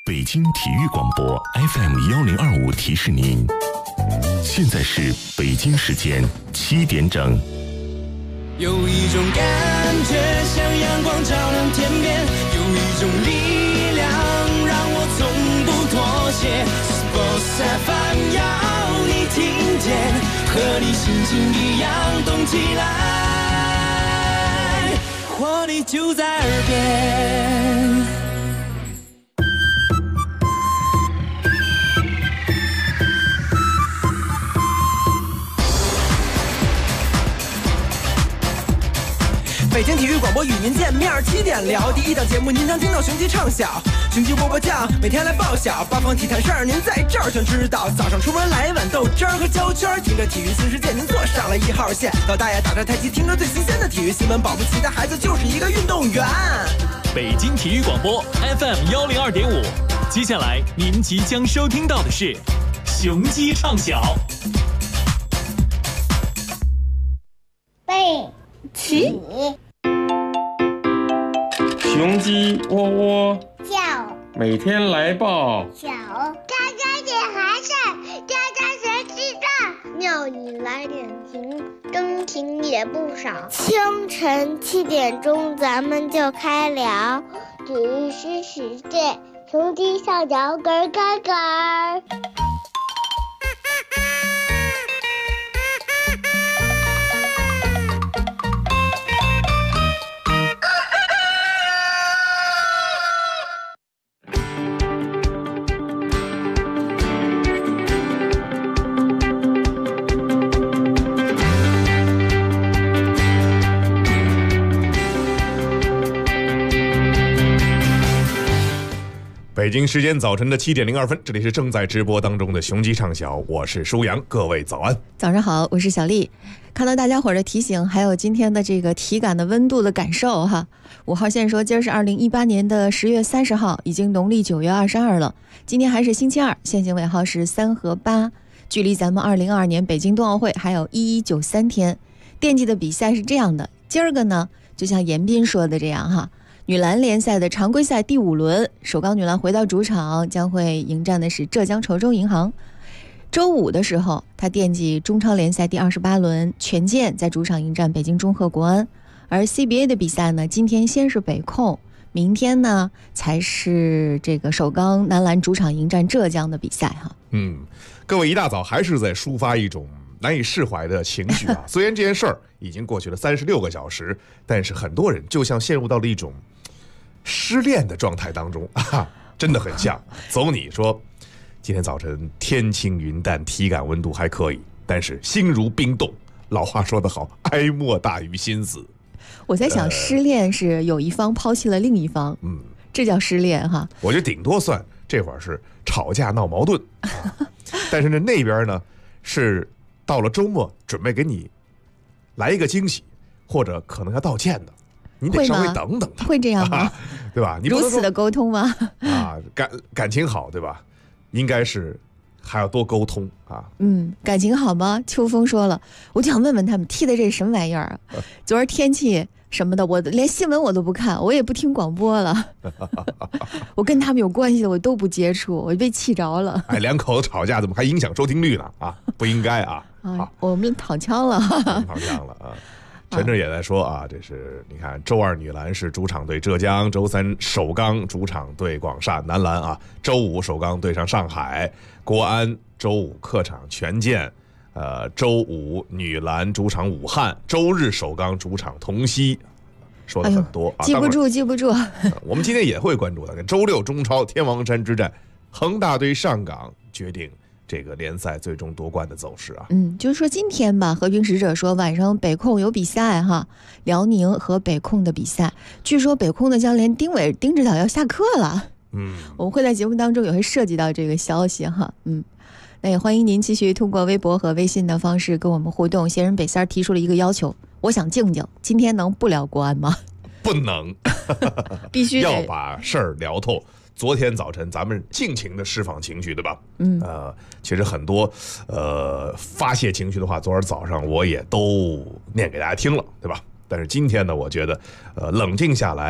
北京体育广播 FM1025提示您，现在是北京时间7点整。 有一种感觉像阳光照亮天边，有一种力量让我从不妥协。Sports FM 要你听见，和你心情一样动起来，活力就在耳边。北京体育广播与您见面，7点聊第一档节目，您将听到雄鸡唱晓，雄鸡波波酱，每天来报晓，八方体坛事儿您在这儿全知道。早上出门来碗豆汁儿和焦圈，听着体育新世界，您坐上了1号线。老大爷打着太极，听着最新鲜的体育新闻，保不齐的孩子就是一个运动员。 北京体育广播 FM102.5，接下来您即将收听到的是雄鸡唱晓。 背起雄鸡窝窝叫， 每天来报小家家点寒碜，家家学记账，庙里来点情，真情也不少。清晨7点钟，咱们就开聊体育新世界，雄鸡上脚咯咯咯。 北京时间早晨的7点02分，这里是正在直播当中的雄鸡唱晓，我是舒阳，各位早安。 早上好，我是小丽。看到大家伙的提醒，还有今天的这个体感的温度的感受哈。5号线说今儿是2018年的10月30号，已经农历9月22了。今天还是星期二，限行尾号是3和8，距离咱们2022年北京冬奥会还有1193天。惦记的比赛是这样的，今儿个呢，就像严彬说的这样哈。女篮联赛的常规赛第5轮，首钢女篮回到主场，将会迎战的是浙江稠州银行。周五的时候，她惦记中超联赛第28轮，权健在主场迎战北京中赫国安。而 CBA 的比赛呢，今天先是北控，明天呢才是这个首钢男篮主场迎战浙江的比赛哈。 各位一大早还是在抒发一种难以释怀的情绪啊。虽然这件事儿已经过去了36个小时，但是很多人就像陷入到了一种失恋的状态当中啊，真的很像。走你说今天早晨天晴云淡，体感温度还可以，但是心如冰冻。老话说得好，哀莫大于心死。 我在想，失恋是有一方抛弃了另一方，这叫失恋哈。 我觉得顶多算这会儿是吵架闹矛盾，但是呢那边呢是到了周末准备给你来一个惊喜，或者可能要道歉的。你得稍微等等他， 会这样吗？ 对吧？你如此的沟通吗？ 感情好，对吧？应该是还要多沟通啊。 感情好吗？秋风说了，我就想问问他们踢的这是什么玩意儿啊？昨儿天气什么的，我连新闻我都不看，我也不听广播了。我跟他们有关系的我都不接触，我被气着了。 两口子吵架怎么还影响收听率呢？不应该啊！ 我们躺枪了， 躺枪了啊！陈震也在说啊，这是你看，周二女篮是主场对浙江，周三首钢主场对广厦男篮啊，周五首钢对上上海国安，周五客场权健，周五女篮主场武汉，周日首钢主场同曦。说的很多记不住。 我们今天也会关注的，周六中超天王山之战，恒大对上港决定这个联赛最终夺冠的走势啊。 就是说今天吧，和平使者说晚上北控有比赛哈，辽宁和北控的比赛，据说北控的教练丁指导要下课了。我们会在节目当中也会涉及到这个消息哈。那也欢迎您继续通过微博和微信的方式跟我们互动。闲人北三提出了一个要求，我想静静，今天能不聊国安吗？ 不能， 必须要把事儿聊透。昨天早晨咱们尽情的释放情绪，对吧？其实很多发泄情绪的话，昨儿早上我也都念给大家听了，对吧？但是今天呢，我觉得冷静下来，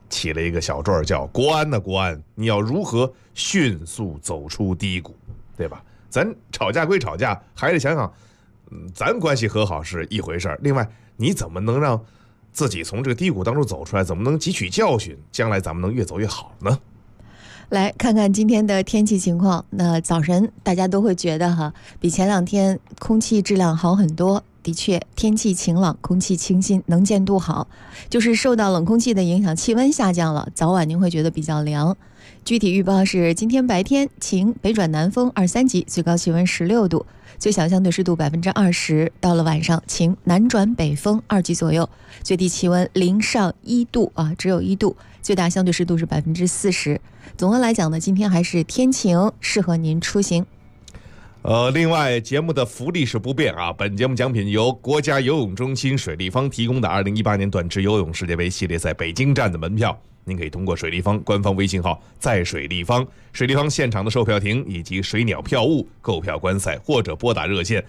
起了一个小传叫国安的国安，你要如何迅速走出低谷，对吧？咱吵架归吵架，还得想想，咱关系和好是一回事儿，另外你怎么能让自己从这个低谷当中走出来，怎么能汲取教训，将来咱们能越走越好呢？ 来看看今天的天气情况。那早晨大家都会觉得哈，比前2天空气质量好很多。的确，天气晴朗，空气清新，能见度好，就是受到冷空气的影响，气温下降了，早晚您会觉得比较凉。具体预报是今天白天晴，北转南风2、3级，最高气温16度，最小相对湿度20%。到了晚上晴，南转北风2级左右，最低气温0上1度啊，只有1度，最大相对湿度是40%。总的来讲呢，今天还是天晴，适合您出行。 另外节目的福利是不变啊，本节目奖品由国家游泳中心水立方提供的2018年短池游泳世界杯系列赛北京站的门票，您可以通过水立方官方微信号在水立方、水立方现场的售票亭以及水鸟票务购票观赛，或者拨打热线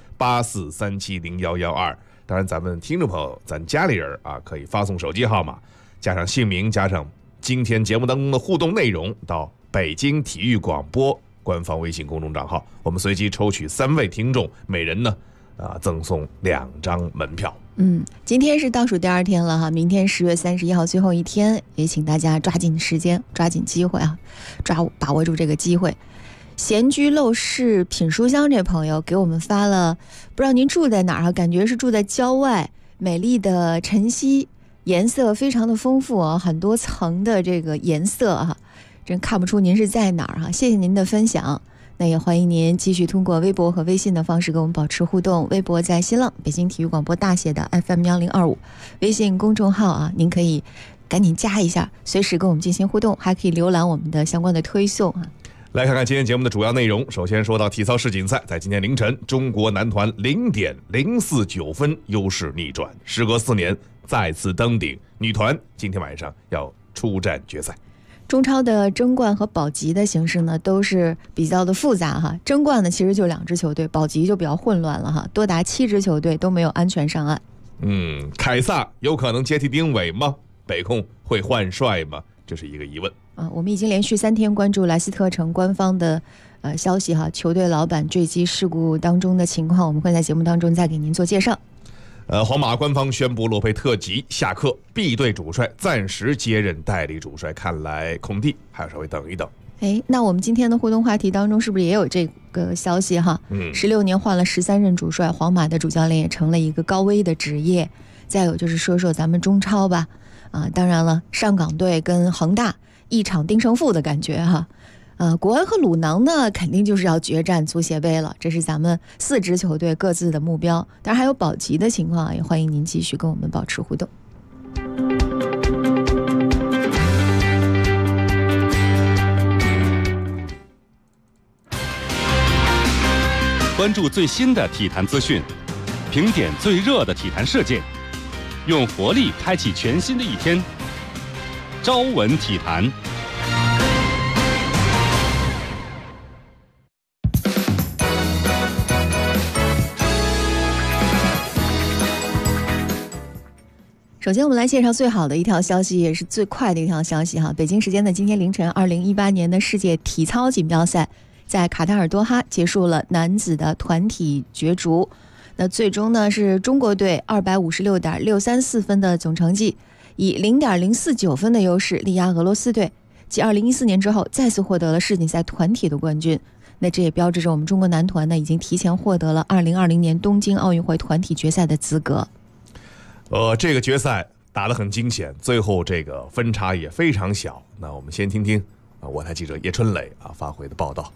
84370112。当然咱们听众朋友，咱家里人啊，可以发送手机号码加上姓名加上今天节目当中的互动内容到北京体育广播官方微信公众账号，我们随机抽取3位听众，每人呢赠送2张门票。 今天是倒数第2天了哈，明天10月31号最后一天，也请大家抓紧时间，抓紧机会啊，把握住这个机会。闲居陋室品书香这朋友给我们发了，不知道您住在哪儿啊？感觉是住在郊外，美丽的晨曦，颜色非常的丰富啊，很多层的这个颜色啊，真看不出您是在哪儿啊！谢谢您的分享。那也欢迎您继续通过微博和微信的方式跟我们保持互动。微博在新浪北京体育广播大写的 FM1025，微信公众号啊，您可以赶紧加一下，随时跟我们进行互动，还可以浏览我们的相关的推送啊。 来看看今天节目的主要内容。首先说到体操世锦赛，在今天凌晨，中国男团0.049分优势逆转，时隔4年再次登顶。女团今天晚上要出战决赛。 中超的争冠和保级的形式呢，都是比较的复杂哈。争冠呢，其实就2支球队，保级就比较混乱了哈，多达7支球队都没有安全上岸。 凯撒有可能接替丁伟吗？北控会换帅吗？这是一个疑问啊。我们已经连续3天关注莱斯特城官方的消息哈，球队老板坠机事故当中的情况，我们会在节目当中再给您做介绍。 皇马官方宣布洛佩特吉下课，B 队主帅暂时接任代理主帅，看来孔蒂还要稍微等一等。 那我们今天的互动话题当中是不是也有这个消息哈？16年换了13任主帅，皇马的主教练也成了一个高危的职业。再有就是说说咱们中超吧，当然了，上港队跟恒大一场定胜负的感觉哈。国安和鲁能呢，肯定就是要决战足协杯了，这是咱们4支球队各自的目标。当然还有保级的情况，也欢迎您继续跟我们保持互动。 关注最新的体坛资讯，评点最热的体坛事件，用活力开启全新的一天。朝闻体坛。 首先我们来介绍最好的一条消息，也是最快的一条消息哈。北京时间的今天凌晨，2018年的世界体操锦标赛在卡塔尔多哈结束了男子的团体角逐。那最终呢，是中国队256.634分的总成绩，以0.049分的优势力压俄罗斯队，继2014年之后再次获得了世锦赛团体的冠军。那这也标志着我们中国男团呢，已经提前获得了2020年东京奥运会团体决赛的资格。 这个决赛打得很惊险，最后这个分差也非常小。那我们先听听我台记者叶春磊发回的报道。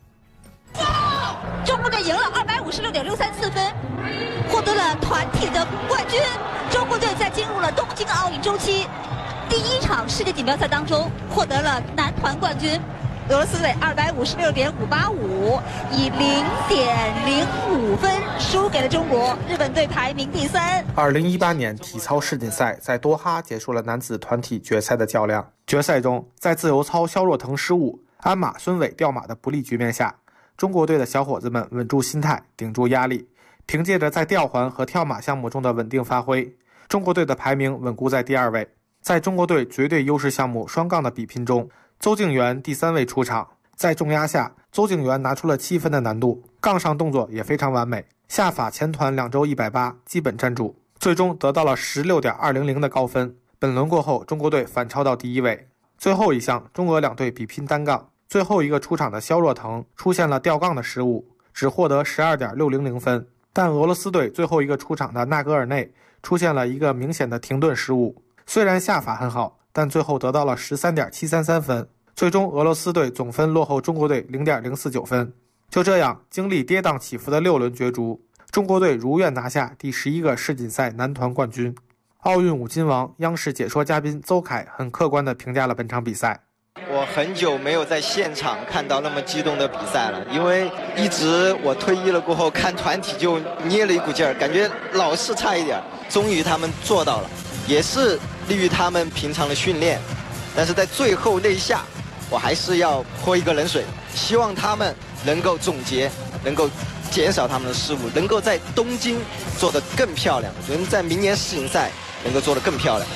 中国队赢了256.634分，获得了团体的冠军。中国队在进入了东京奥运周期第1场世界锦标赛当中获得了男团冠军。俄罗斯队256.585，以0.05分输给了中国，日本队排名第3。 2018年体操世锦赛在多哈结束了男子团体决赛的较量。决赛中，在自由操肖若腾失误、鞍马孙伟掉马的不利局面下，中国队的小伙子们稳住心态，顶住压力，凭借着在吊环和跳马项目中的稳定发挥，中国队的排名稳固在第2位。 在中国队绝对优势项目双杠的比拼中，邹敬园第3位出场，在重压下，邹敬园拿出了7分的难度，杠上动作也非常完美，下法前团2周180基本站住，最终得到了 16.200 的高分。本轮过后，中国队反超到第1位。最后一项，中俄两队比拼单杠，最后一个出场的肖若腾出现了吊杠的失误，只获得 12.600 分，但俄罗斯队最后一个出场的纳格尔内出现了一个明显的停顿失误，虽然下法很好，但最后得到了 13.733 分，最终俄罗斯队总分落后中国队 0.049 分。就这样，经历跌宕起伏的6轮角逐，中国队如愿拿下第11个世锦赛男团冠军。奥运5金王、央视解说嘉宾邹凯很客观地评价了本场比赛。 我很久没有在现场看到那么激动的比赛了，因为一直我退役了过后看团体就捏了一股劲儿，感觉老是差一点。终于他们做到了，也是利于他们平常的训练，但是在最后那一下，我还是要泼一个冷水，希望他们能够总结，能够减少他们的失误，能够在东京做得更漂亮，能在明年世锦赛能够做得更漂亮。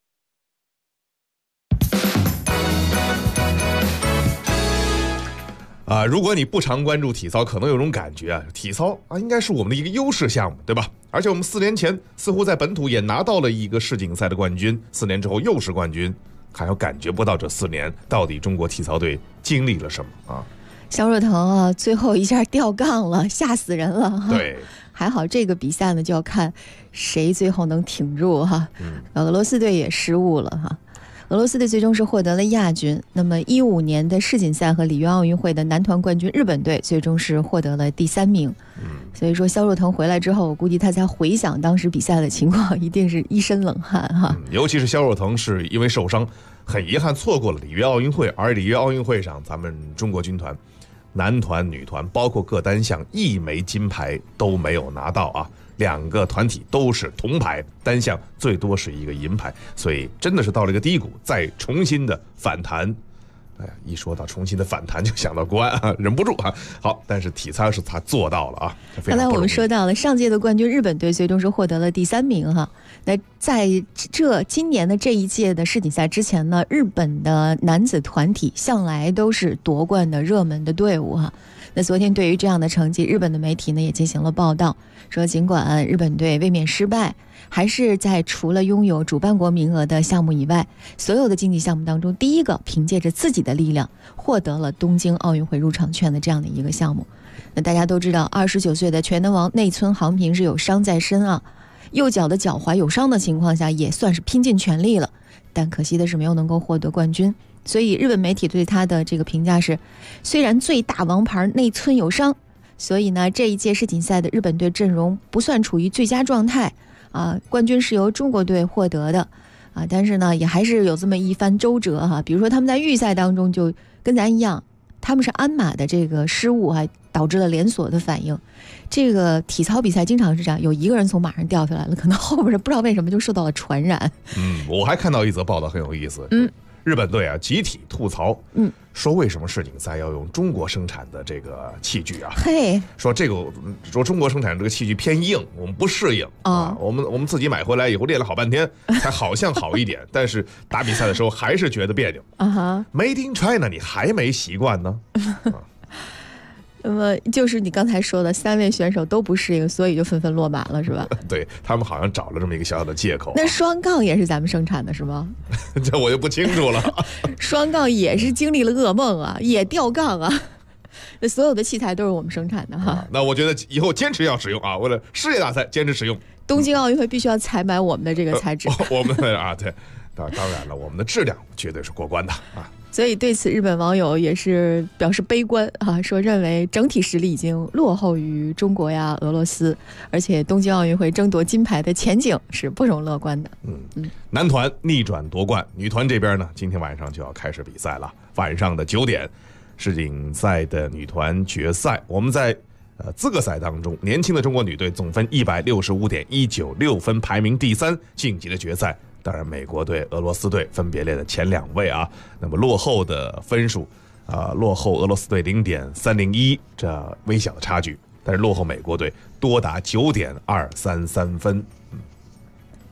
如果你不常关注体操，可能有种感觉啊，体操啊应该是我们的一个优势项目，对吧？而且我们4年前似乎在本土也拿到了一个世锦赛的冠军，4年之后又是冠军，还有感觉不到这4年到底中国体操队经历了什么啊？ 肖若腾啊，最后一下掉杠了，吓死人了哈。 对， 还好这个比赛呢，就要看谁最后能挺住哈。俄罗斯队也失误了哈。俄罗斯队最终是获得了亚军。那么15年的世锦赛和里约奥运会的男团冠军日本队最终是获得了第3名。所以说肖若腾回来之后，我估计他才回想当时比赛的情况，一定是一身冷汗哈。 尤其是肖若腾是因为受伤，很遗憾错过了里约奥运会，而里约奥运会上咱们中国军团男团、女团包括各单项1枚金牌都没有拿到啊，2个团体都是铜牌，单项最多是1个银牌，所以真的是到了一个低谷，再重新的反弹。哎呀，一说到重新的反弹就想到国安啊，忍不住啊。好，但是体操是他做到了啊。 刚才我们说到了上届的冠军日本队最终是获得了第3名哈。那在今年的这一届的世锦赛之前呢，日本的男子团体向来都是夺冠的热门的队伍哈。那昨天对于这样的成绩，日本的媒体呢也进行了报道，说尽管日本队卫冕失败，还是在除了拥有主办国名额的项目以外，所有的竞技项目当中第一个凭借着自己的力量获得了东京奥运会入场券的这样的一个项目。那大家都知道29岁的全能王内村航平是有伤在身啊，右脚的脚踝有伤的情况下也算是拼尽全力了，但可惜的是没有能够获得冠军。所以日本媒体对他的这个评价是，虽然最大王牌内村有伤，所以呢这一届世锦赛的日本队阵容不算处于最佳状态啊，冠军是由中国队获得的啊，但是呢也还是有这么一番周折哈。比如说他们在预赛当中就跟咱一样，他们是鞍马的这个失误还导致了连锁的反应。这个体操比赛经常是这样，有一个人从马上掉下来了，可能后边不知道为什么就受到了传染。 我还看到一则报道很有意思。日本队啊集体吐槽，说为什么世锦赛要用中国生产的这个器具啊？ 嘿， 说中国生产这个器具偏硬，我们不适应啊。我们自己买回来以后练了好半天，才好像好一点，但是打比赛的时候还是觉得别扭。Made in China， 你还没习惯呢。 那么就是你刚才说的3位选手都不适应，所以就纷纷落马了，是吧？ 对，他们好像找了这么一个小小的借口。 那双杠也是咱们生产的是吗？ 这我就不清楚了。 双杠也是经历了噩梦啊，也掉杠啊。那所有的器材都是我们生产的哈。 那我觉得以后坚持要使用啊，为了世界大赛坚持使用。 东京奥运会必须要采买我们的这个材质。 我们啊，对，当然了，我们的质量绝对是过关的啊。 所以对此日本网友也是表示悲观啊，说认为整体实力已经落后于中国呀、俄罗斯，而且东京奥运会争夺金牌的前景是不容乐观的。 男团逆转夺冠，女团这边呢，今天晚上就要开始比赛了，晚上的9点，世锦赛的女团决赛。我们在资格赛当中，年轻的中国女队总分165.196分，排名第3，晋级了决赛。当然美国队、俄罗斯队分别列的前2位啊。那么落后的分数落后俄罗斯队0.301，这微小的差距，但是落后美国队多达9.233分。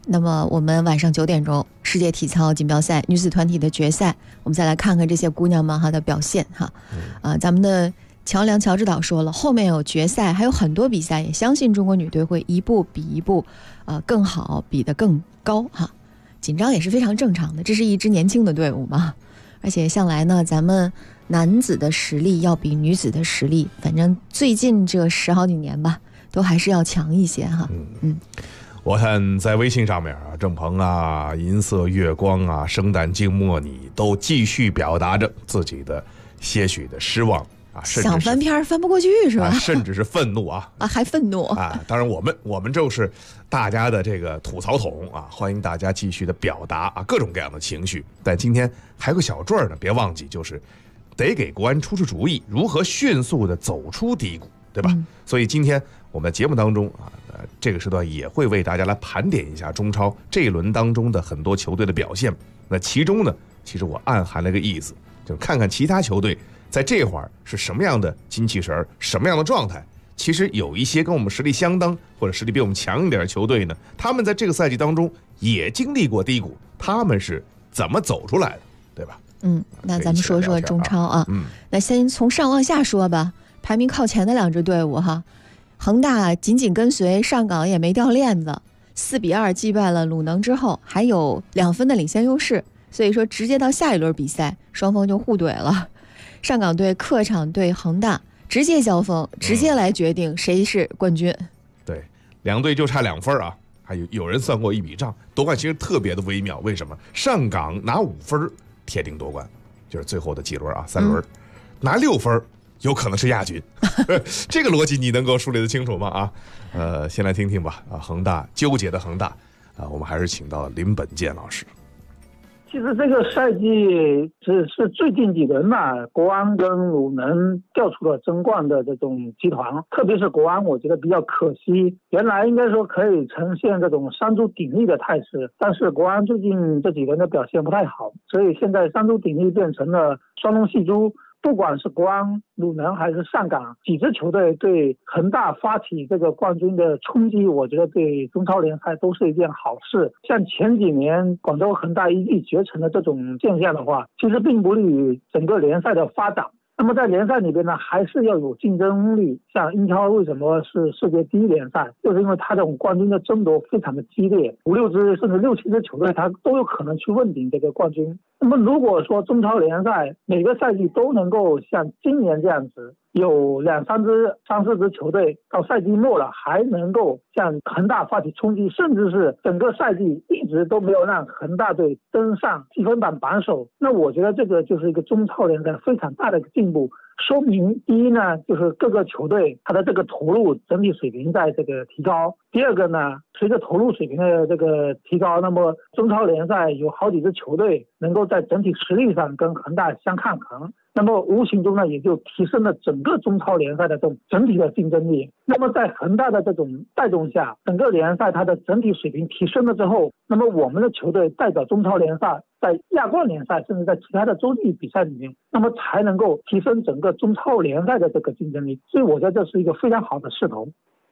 那么我们晚上9点钟世界体操锦标赛女子团体的决赛，我们再来看看这些姑娘们的表现哈。咱们的乔治导说了，后面有决赛，还有很多比赛，也相信中国女队会一步比一步更好，比得更高哈。紧张也是非常正常的，这是一支年轻的队伍嘛。而且向来呢，咱们男子的实力要比女子的实力，反正最近这10好几年吧，都还是要强一些哈。 我看在微信上面郑鹏银色月光生旦净末你都继续表达着自己的些许的失望甚至想翻篇翻不过去是吧？ 甚至是愤怒还愤怒当然我们就是大家的这个吐槽筒欢迎大家继续的表达各种各样的情绪。但今天还有个小坠呢，别忘记，就是得给国安出主意，如何迅速的走出低谷，对吧？所以今天我们的节目当中这个时段也会为大家来盘点一下中超这一轮当中的很多球队的表现。那其中呢，其实我暗含了个意思，就看看其他球队在这会儿是什么样的精气神，什么样的状态。其实有一些跟我们实力相当或者实力比我们强一点的球队呢，他们在这个赛季当中也经历过低谷，他们是怎么走出来的，对吧？ 那咱们说说中超那先从上往下说吧。排名靠前的2支队伍恒大紧紧跟随，上港也没掉链子，4-2击败了鲁能之后，还有2分的领先优势，所以说直接到下一轮比赛，双方就互怼了。上港队客场对恒大直接交锋，直接来决定谁是冠军。 对，两队就差2分还有人算过一笔账，夺冠其实特别的微妙。为什么？上港拿5分铁定夺冠，就是最后的几轮3轮，拿6分有可能是亚军。这个逻辑你能够梳理得清楚吗？先来听听吧。恒大纠结的恒大我们还是请到林本健老师。 其实这个赛季只是最近几轮国安跟鲁能调出了争冠的这种集团，特别是国安，我觉得比较可惜。原来应该说可以呈现这种三足鼎立的态势，但是国安最近这几轮的表现不太好，所以现在三足鼎立变成了双龙戏珠。不管是国安、鲁能还是上港几支球队对恒大发起这个冠军的冲击，我觉得对中超联赛都是一件好事。像前几年广州恒大一骑绝尘的这种现象的话，其实并不利于整个联赛的发展。那么在联赛里边呢，还是要有竞争力。像英超为什么是世界第一联赛，就是因为它这种冠军的争夺非常的激烈，5-6支甚至6-7支球队它都有可能去问鼎这个冠军。那么如果说中超联赛每个赛季都能够像今年这样子，有2-3支、3-4支球队到赛季末了还能够向恒大发起冲击，甚至是整个赛季一直都没有让恒大队登上积分榜榜首，那我觉得这个就是一个中超联赛非常大的一个进步。说明第一呢，就是各个球队它的这个投入整体水平在这个提高。第二个呢，随着投入水平的这个提高，那么中超联赛有好几支球队能够在整体实力上跟恒大相抗衡，那么无形中呢也就提升了整个中超联赛的这种整体的竞争力。那么在恒大的这种带动下，整个联赛它的整体水平提升了之后，那么我们的球队代表中超联赛在亚冠联赛甚至在其他的洲际比赛里面，那么才能够提升整个中超联赛的这个竞争力，所以我觉得这是一个非常好的势头。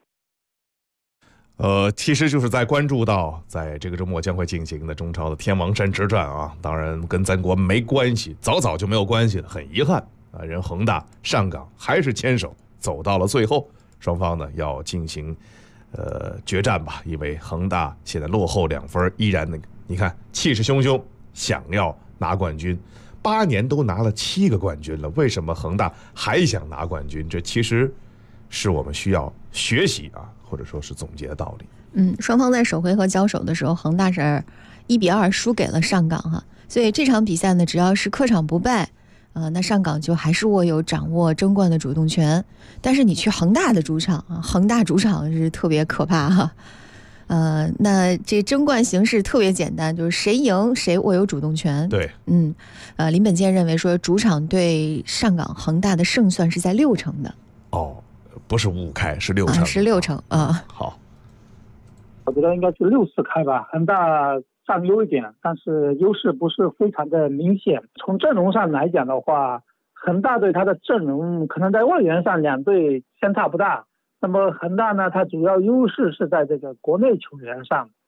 其实就是在关注到在这个周末将会进行的中超的天王山之战当然跟咱国没关系，早就没有关系了，很遗憾人恒大、上港还是牵手走到了最后，双方呢要进行决战吧，因为恒大现在落后2分，依然你看气势汹汹，想要拿冠军，8年都拿了7个冠军了，为什么恒大还想拿冠军？这其实是我们需要学习或者说是总结的道理。 双方在首回合交手的时候，恒大是1-2输给了上港所以这场比赛呢，只要是客场不败，那上港就还是掌握争冠的主动权。但是你去恒大的主场恒大主场是特别可怕那这争冠形势特别简单，就是谁赢谁握有主动权。 对， 林本健认为说主场对上港恒大的胜算是在6成的。 不是5开，是6成， 是6成好， 我觉得应该是6-4开吧，恒大占优一点，但是优势不是非常的明显。从阵容上来讲的话，恒大队他的阵容可能在外援上两队相差不大，那么恒大呢，它主要优势是在这个国内球员上。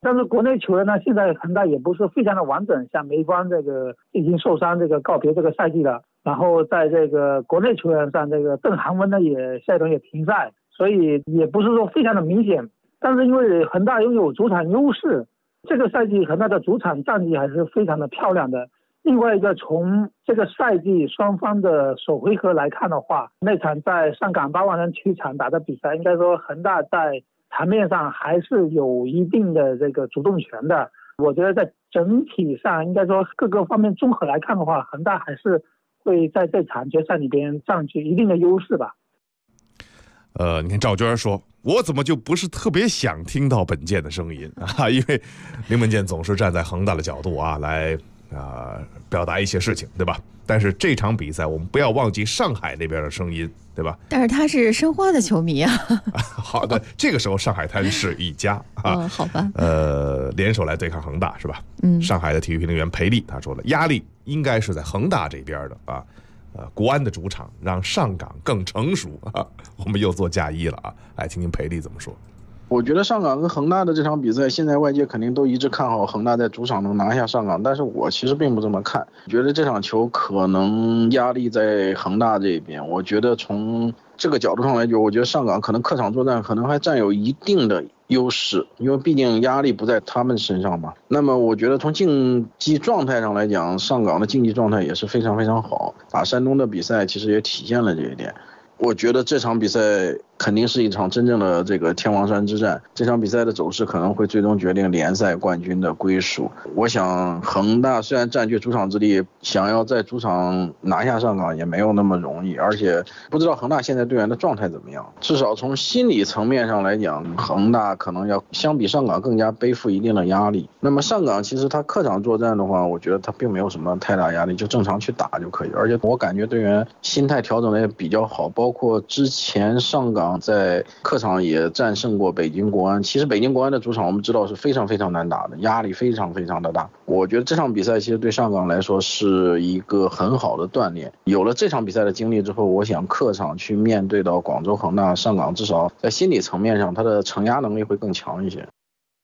但是国内球员呢，现在恒大也不是非常的完整，像梅方这个已经受伤，这个告别这个赛季了。然后在这个国内球员上，这个邓涵文呢也下一轮也停赛，所以也不是说非常的明显。但是因为恒大拥有主场优势，这个赛季恒大的主场战绩还是非常的漂亮的。另外一个，从这个赛季双方的首回合来看的话，那场在上港8万人体育场打的比赛，应该说恒大在场面上还是有一定的这个主动权的。我觉得在整体上，应该说各个方面综合来看的话，恒大还是会在这场决赛里边占据一定的优势吧。 你看赵娟说，我怎么就不是特别想听到本健的声音啊？因为林本健总是站在恒大的角度啊来表达一些事情，对吧？但是这场比赛我们不要忘记上海那边的声音，对吧？ 但是他是申花的球迷啊。 好的，这个时候上海滩是一家啊， 好吧。 联手来对抗恒大是吧？上海的体育评论员裴丽他说了，压力应该是在恒大这边的啊。国安的主场让上港更成熟啊，我们又做嫁衣了啊！来听听裴丽怎么说。 我觉得上港跟恒大的这场比赛，现在外界肯定都一致看好恒大在主场能拿下上港，但是我其实并不这么看，觉得这场球可能压力在恒大这边。我觉得从这个角度上来讲，我觉得上港可能客场作战可能还占有一定的优势，因为毕竟压力不在他们身上嘛。那么我觉得从竞技状态上来讲，上港的竞技状态也是非常非常好，打山东的比赛其实也体现了这一点。我觉得这场比赛肯定是一场真正的这个天王山之战，这场比赛的走势可能会最终决定联赛冠军的归属。我想恒大虽然占据主场之力，想要在主场拿下上港也没有那么容易，而且不知道恒大现在队员的状态怎么样。至少从心理层面上来讲，恒大可能要相比上港更加背负一定的压力。那么上港其实他客场作战的话，我觉得他并没有什么太大压力，就正常去打就可以。而且我感觉队员心态调整的也比较好，包括之前上港在客场也战胜过北京国安。其实北京国安的主场我们知道是非常非常难打的，压力非常非常的大。我觉得这场比赛其实对上港来说是一个很好的锻炼。有了这场比赛的经历之后，我想客场去面对到广州恒大，上港至少在心理层面上他的承压能力会更强一些。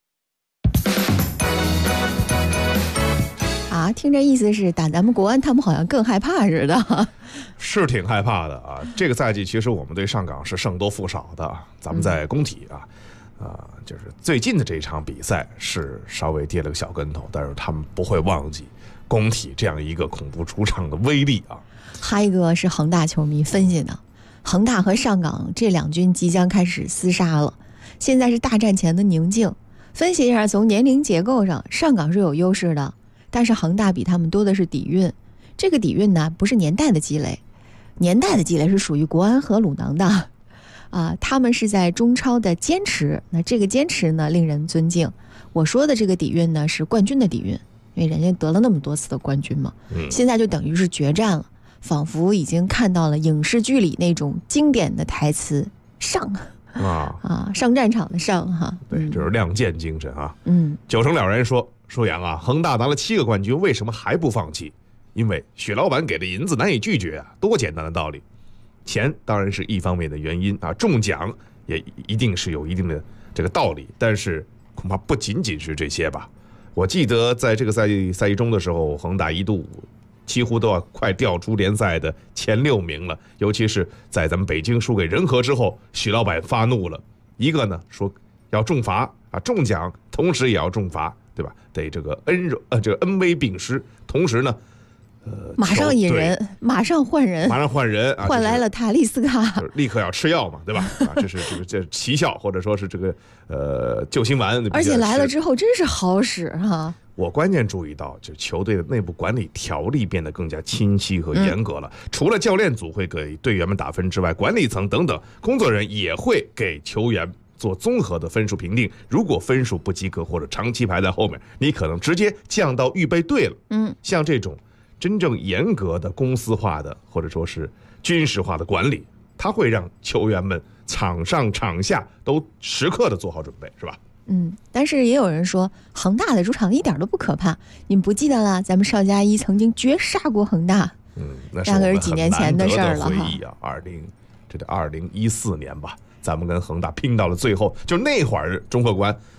听这意思是打咱们国安他们好像更害怕似的。 是挺害怕的啊！这个赛季其实我们对上港是胜多负少的，咱们在工体就是最近的这一场比赛是稍微跌了个小跟头，但是他们不会忘记工体这样一个恐怖主场的威力啊。 还有一个是恒大球迷分析的，恒大和上港这两军即将开始厮杀了，现在是大战前的宁静。分析一下，从年龄结构上，上港是有优势的，但是恒大比他们多的是底蕴。这个底蕴呢，不是年代的积累，年代的积累是属于国安和鲁能的他们是在中超的坚持，那这个坚持呢令人尊敬。我说的这个底蕴呢是冠军的底蕴，因为人家得了那么多次的冠军嘛，现在就等于是决战了，仿佛已经看到了影视剧里那种经典的台词上上战场的上哈。 对，这是亮剑精神啊。九成了然说杨啊，恒大拿了7个冠军，为什么还不放弃？因为许老板给的银子难以拒绝啊，多简单的道理。钱当然是一方面的原因啊，中奖也一定是有一定的这个道理，但是恐怕不仅仅是这些吧。我记得在这个赛季中的时候，恒大一度几乎都要快掉出联赛的前6名了，尤其是在咱们北京输给人和之后，许老板发怒了，一个呢说要重罚中奖同时也要重罚，对吧？得这个恩威并施，同时呢马上引人，马上换人，换来了塔利斯卡， 立刻要吃药嘛，对吧？这是奇效，或者说是这个救心丸。 而且来了之后真是好使哈。 我关键注意到，就球队的内部管理条例变得更加清晰和严格了。除了教练组会给队员们打分之外，管理层等等工作人员也会给球员做综合的分数评定。如果分数不及格或者长期排在后面，你可能直接降到预备队了。像这种真正严格的公司化的或者说是军事化的管理，它会让球员们场上场下都时刻的做好准备，是吧？ 但是也有人说恒大的主场一点都不可怕，你们不记得了？咱们邵佳一曾经绝杀过恒大，大概是几年前的事儿了哈。 这得2014年吧，咱们跟恒大拼到了最后，就那会儿中客观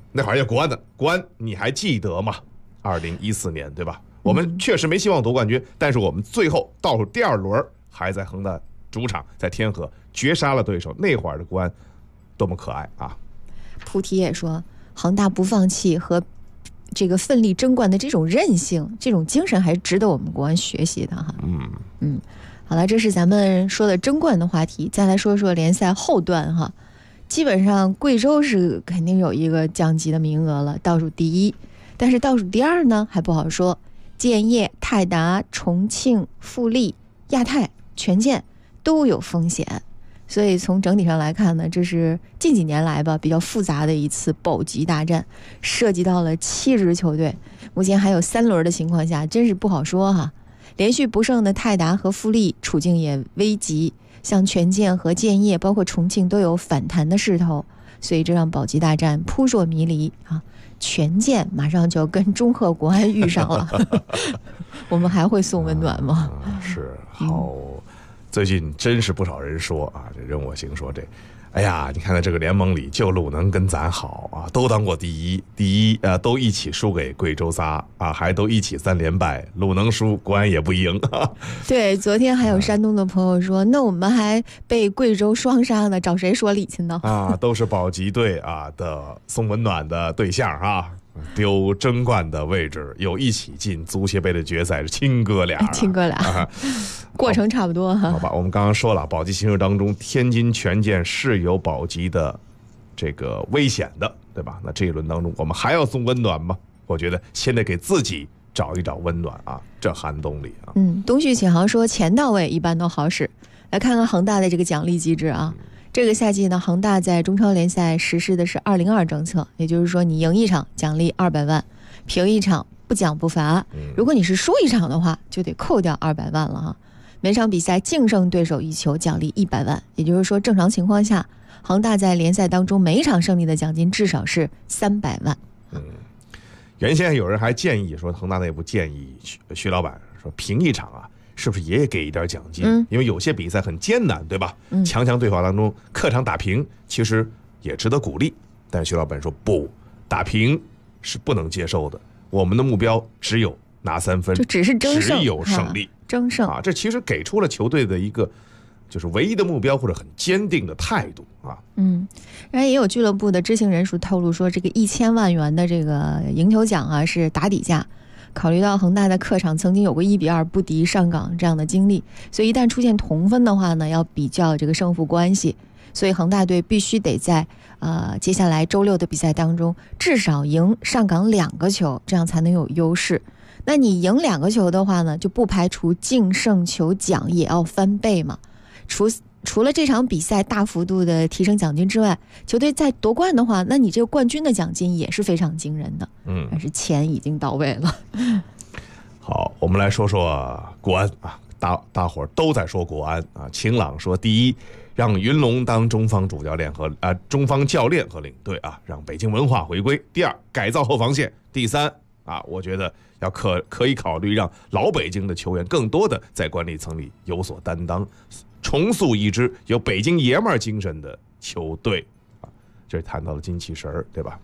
那会儿也国安的，国安你还记得吗？2014年对吧？我们确实没希望夺冠军，但是我们最后倒数第2轮还在恒大主场在天河绝杀了对手。那会儿的国安多么可爱啊！ 菩提也说，恒大不放弃和这个奋力争冠的这种韧性、这种精神，还是值得我们国安学习的哈。好了，这是咱们说的争冠的话题，再来说说联赛后段哈。基本上贵州是肯定有一个降级的名额了，倒数第1，但是倒数第2呢还不好说。建业、泰达、重庆、富力、亚泰、权健都有风险，所以从整体上来看呢，这是近几年来吧比较复杂的一次保级大战，涉及到了7支球队，目前还有3轮的情况下，真是不好说哈。连续不胜的泰达和富力处境也危急，像权健和建业包括重庆都有反弹的势头，所以这让保级大战扑朔迷离啊。权健马上就跟中赫国安遇上了我们还会送温暖吗？ 是好，最近真是不少人说啊，这任我行说这，哎呀，你看在这个联盟里，就鲁能跟咱好啊，都当过第一，都一起输给贵州仨啊，还都一起3连败，鲁能输，国安也不赢。 对，昨天还有山东的朋友说，那我们还被贵州双杀呢，找谁说理去呢？ 啊，都是保级队啊的送温暖的对象啊。丢争冠的位置，有一起进足协杯的决赛是亲哥俩， 过程差不多哈。 好吧，我们刚刚说了，保级形势当中，天津权健是有保级的这个危险的，对吧？那这一轮当中，我们还要送温暖吗？我觉得先得给自己找一找温暖啊，这寒冬里啊。 东旭启航说，钱到位一般都好使。来看看恒大的这个奖励机制啊。这个赛季呢，恒大在中超联赛实施的是202政策，也就是说你赢1场奖励200万，平1场不奖不罚，如果你是输1场的话，就得扣掉200万了哈。每场比赛净胜对手1球，奖励100万，也就是说正常情况下，恒大在联赛当中每一场胜利的奖金至少是300万。 原先有人还建议说，恒大内部建议徐老板说，平1场啊，是不是也给一点奖金？因为有些比赛很艰难，对吧？强对话当中，客场打平其实也值得鼓励。但是徐老板说不，打平是不能接受的。我们的目标只有拿3分， 就只是争胜， 只有胜利， 争胜啊！这其实给出了球队的一个就是唯一的目标或者很坚定的态度啊。 然后也有俱乐部的知情人士透露说，这个1000万元的这个赢球奖啊是打底价。考虑到恒大的客场曾经有过1比2不敌上港这样的经历，所以一旦出现同分的话呢，要比较这个胜负关系，所以恒大队必须得在接下来周6的比赛当中至少赢上港2个球，这样才能有优势。那你赢2个球的话呢，就不排除净胜球奖也要翻倍嘛。除了这场比赛大幅度的提升奖金之外，球队在夺冠的话，那你这个冠军的奖金也是非常惊人的。但是钱已经到位了。 好，我们来说说国安啊，大伙儿都在说国安啊。晴朗说，第一，让云龙当中方主教练和中方教练和领队啊，让北京文化回归。第二，改造后防线。第三啊，我觉得要可以考虑让老北京的球员更多的在管理层里有所担当。重塑一支有北京爷们儿精神的球队啊，这谈到了金气神儿，对吧？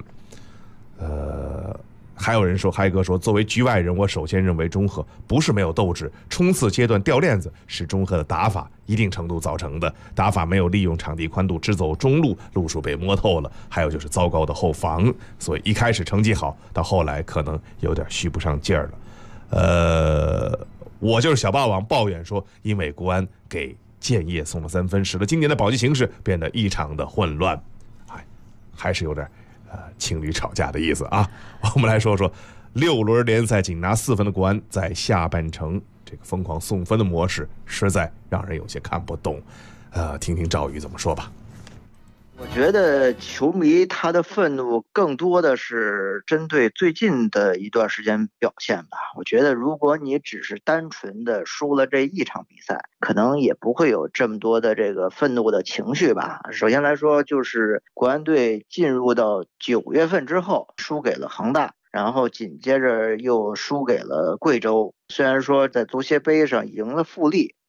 还有人说，嗨哥说，作为局外人，我首先认为中赫不是没有斗志，冲刺阶段掉链子是中赫的打法一定程度造成的，打法没有利用场地宽度，只走中路，路数被摸透了。还有就是糟糕的后防，所以一开始成绩好，到后来可能有点续不上劲儿了。我就是小霸王抱怨说，因为国安给建业送了3分，使得今年的保级形势变得异常的混乱。还是有点情侣吵架的意思啊。我们来说说6轮联赛仅拿4分的国安，在下半程这个疯狂送分的模式，实在让人有些看不懂。听听赵宇怎么说吧。 我觉得球迷他的愤怒更多的是针对最近的一段时间表现吧。我觉得如果你只是单纯的输了这1场比赛，可能也不会有这么多的这个愤怒的情绪吧。首先来说，就是国安队进入到9月份之后输给了恒大，然后紧接着又输给了贵州。虽然说在足协杯上赢了富力，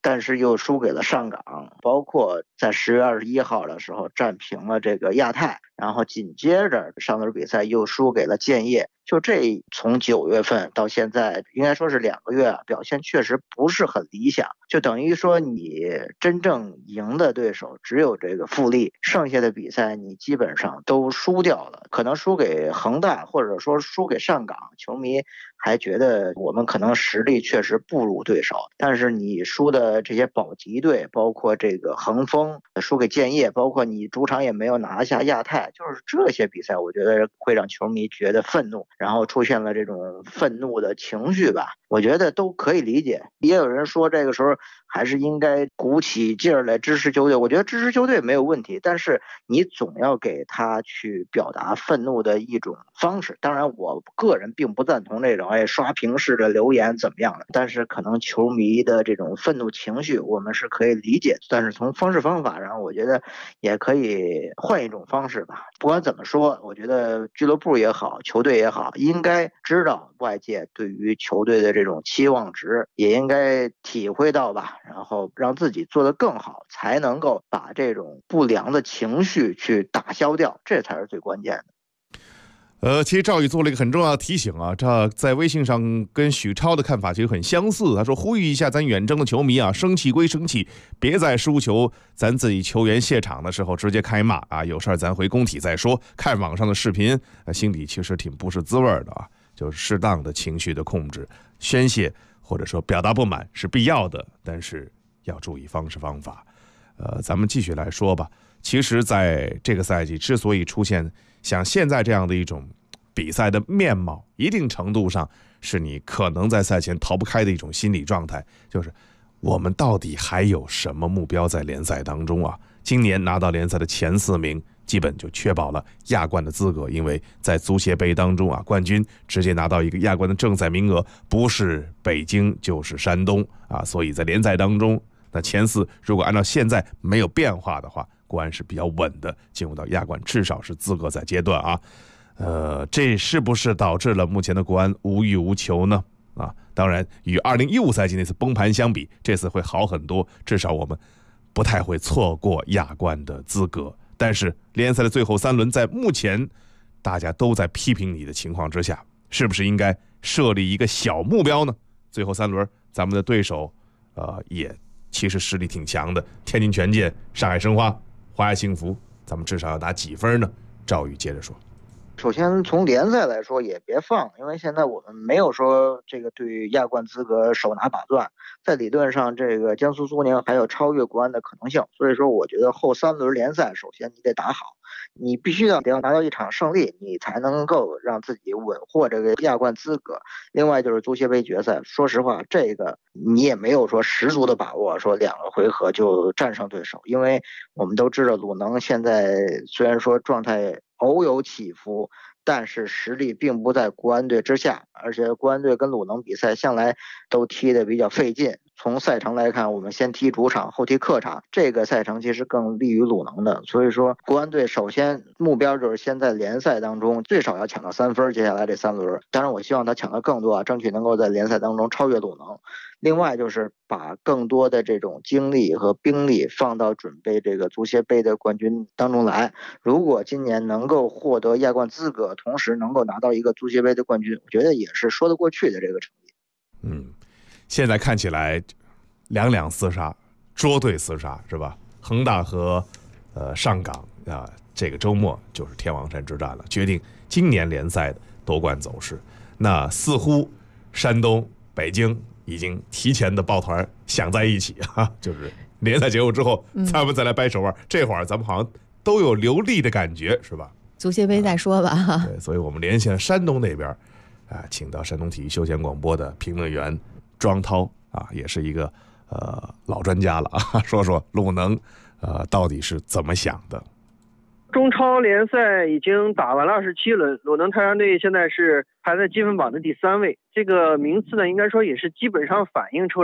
但是又输给了上港，包括在10月21号的时候战平了这个亚太，然后紧接着上轮比赛又输给了建业。就这从9月份到现在，应该说是2个月，表现确实不是很理想。就等于说你真正赢的对手只有这个富力，剩下的比赛你基本上都输掉了。可能输给恒大，或者说输给上港，球迷还觉得我们可能实力确实不如对手。但是你输的这些保级队，包括这个恒丰，输给建业，包括你主场也没有拿下亚太，就是这些比赛，我觉得会让球迷觉得愤怒。然后出现了这种愤怒的情绪吧，我觉得都可以理解。也有人说这个时候还是应该鼓起劲儿来支持球队，我觉得支持球队没有问题，但是你总要给他去表达愤怒的一种方式。当然我个人并不赞同这种刷屏式的留言怎么样的，但是可能球迷的这种愤怒情绪我们是可以理解，但是从方式方法上我觉得也可以换一种方式吧。不管怎么说，我觉得俱乐部也好，球队也好，应该知道外界对于球队的这种期望值，也应该体会到吧，然后让自己做得更好，才能够把这种不良的情绪去打消掉，这才是最关键的。 其实赵宇做了一个很重要的提醒啊，这在微信上跟许超的看法其实很相似。他说呼吁一下咱远征的球迷啊，生气归生气，别在输球咱自己球员谢场的时候直接开骂啊，有事儿咱回工体再说。看网上的视频，心里其实挺不是滋味的啊。就是适当的情绪的控制、宣泄或者说表达不满是必要的，但是要注意方式方法。咱们继续来说吧。其实在这个赛季之所以出现像现在这样的一种比赛的面貌，一定程度上是你可能在赛前逃不开的一种心理状态，就是我们到底还有什么目标在联赛当中啊？今年拿到联赛的前4名基本就确保了亚冠的资格，因为在足协杯当中啊，冠军直接拿到一个亚冠的正赛名额，不是北京就是山东啊，所以在联赛当中，那前4如果按照现在没有变化的话，国安是比较稳的进入到亚冠，至少是资格赛阶段啊。这是不是导致了目前的国安无欲无求呢？啊，当然与2015赛季那次崩盘相比，这次会好很多，至少我们不太会错过亚冠的资格。但是联赛的最后3轮，在目前大家都在批评你的情况之下，是不是应该设立一个小目标呢？最后3轮咱们的对手也其实实力挺强的，天津权健、上海申花、华夏幸福，咱们至少要打几分呢？赵宇接着说。 首先从联赛来说也别放，因为现在我们没有说这个对于亚冠资格手拿把攥，在理论上这个江苏苏宁还有超越国安的可能性，所以说我觉得后3轮联赛首先你得打好，你必须要拿到一场胜利，你才能够让自己稳获这个亚冠资格。另外就是足协杯决赛，说实话这个你也没有说十足的把握说2个回合就战胜对手，因为我们都知道鲁能现在虽然说状态偶有起伏，但是实力并不在国安队之下，而且国安队跟鲁能比赛向来都踢得比较费劲。从赛程来看，我们先踢主场后踢客场，这个赛程其实更利于鲁能的，所以说国安队首先目标就是先在联赛当中最少要抢到3分，接下来这3轮，当然我希望他抢到更多，争取能够在联赛当中超越鲁能。另外就是把更多的这种精力和兵力放到准备这个足协杯的冠军当中来，如果今年能够获得亚冠资格，同时能够拿到一个足协杯的冠军，我觉得也是说得过去的这个成绩。 现在看起来两厮杀，捉对厮杀是吧？恒大和上港啊，这个周末就是天王山之战了，决定今年联赛的夺冠走势。那似乎山东、北京已经提前的抱团想在一起啊，就是联赛结束之后，咱们再来掰手腕。这会儿咱们好像都有流利的感觉，是吧？ 足协杯再说吧。 对，所以我们连线山东那边，请到山东体育休闲广播的评论员庄涛啊，也是一个老专家了啊，说说鲁能到底是怎么想的。 中超联赛已经打完了27轮，鲁能泰山队现在是排在积分榜的第3位，这个名次呢，应该说也是基本上反映出了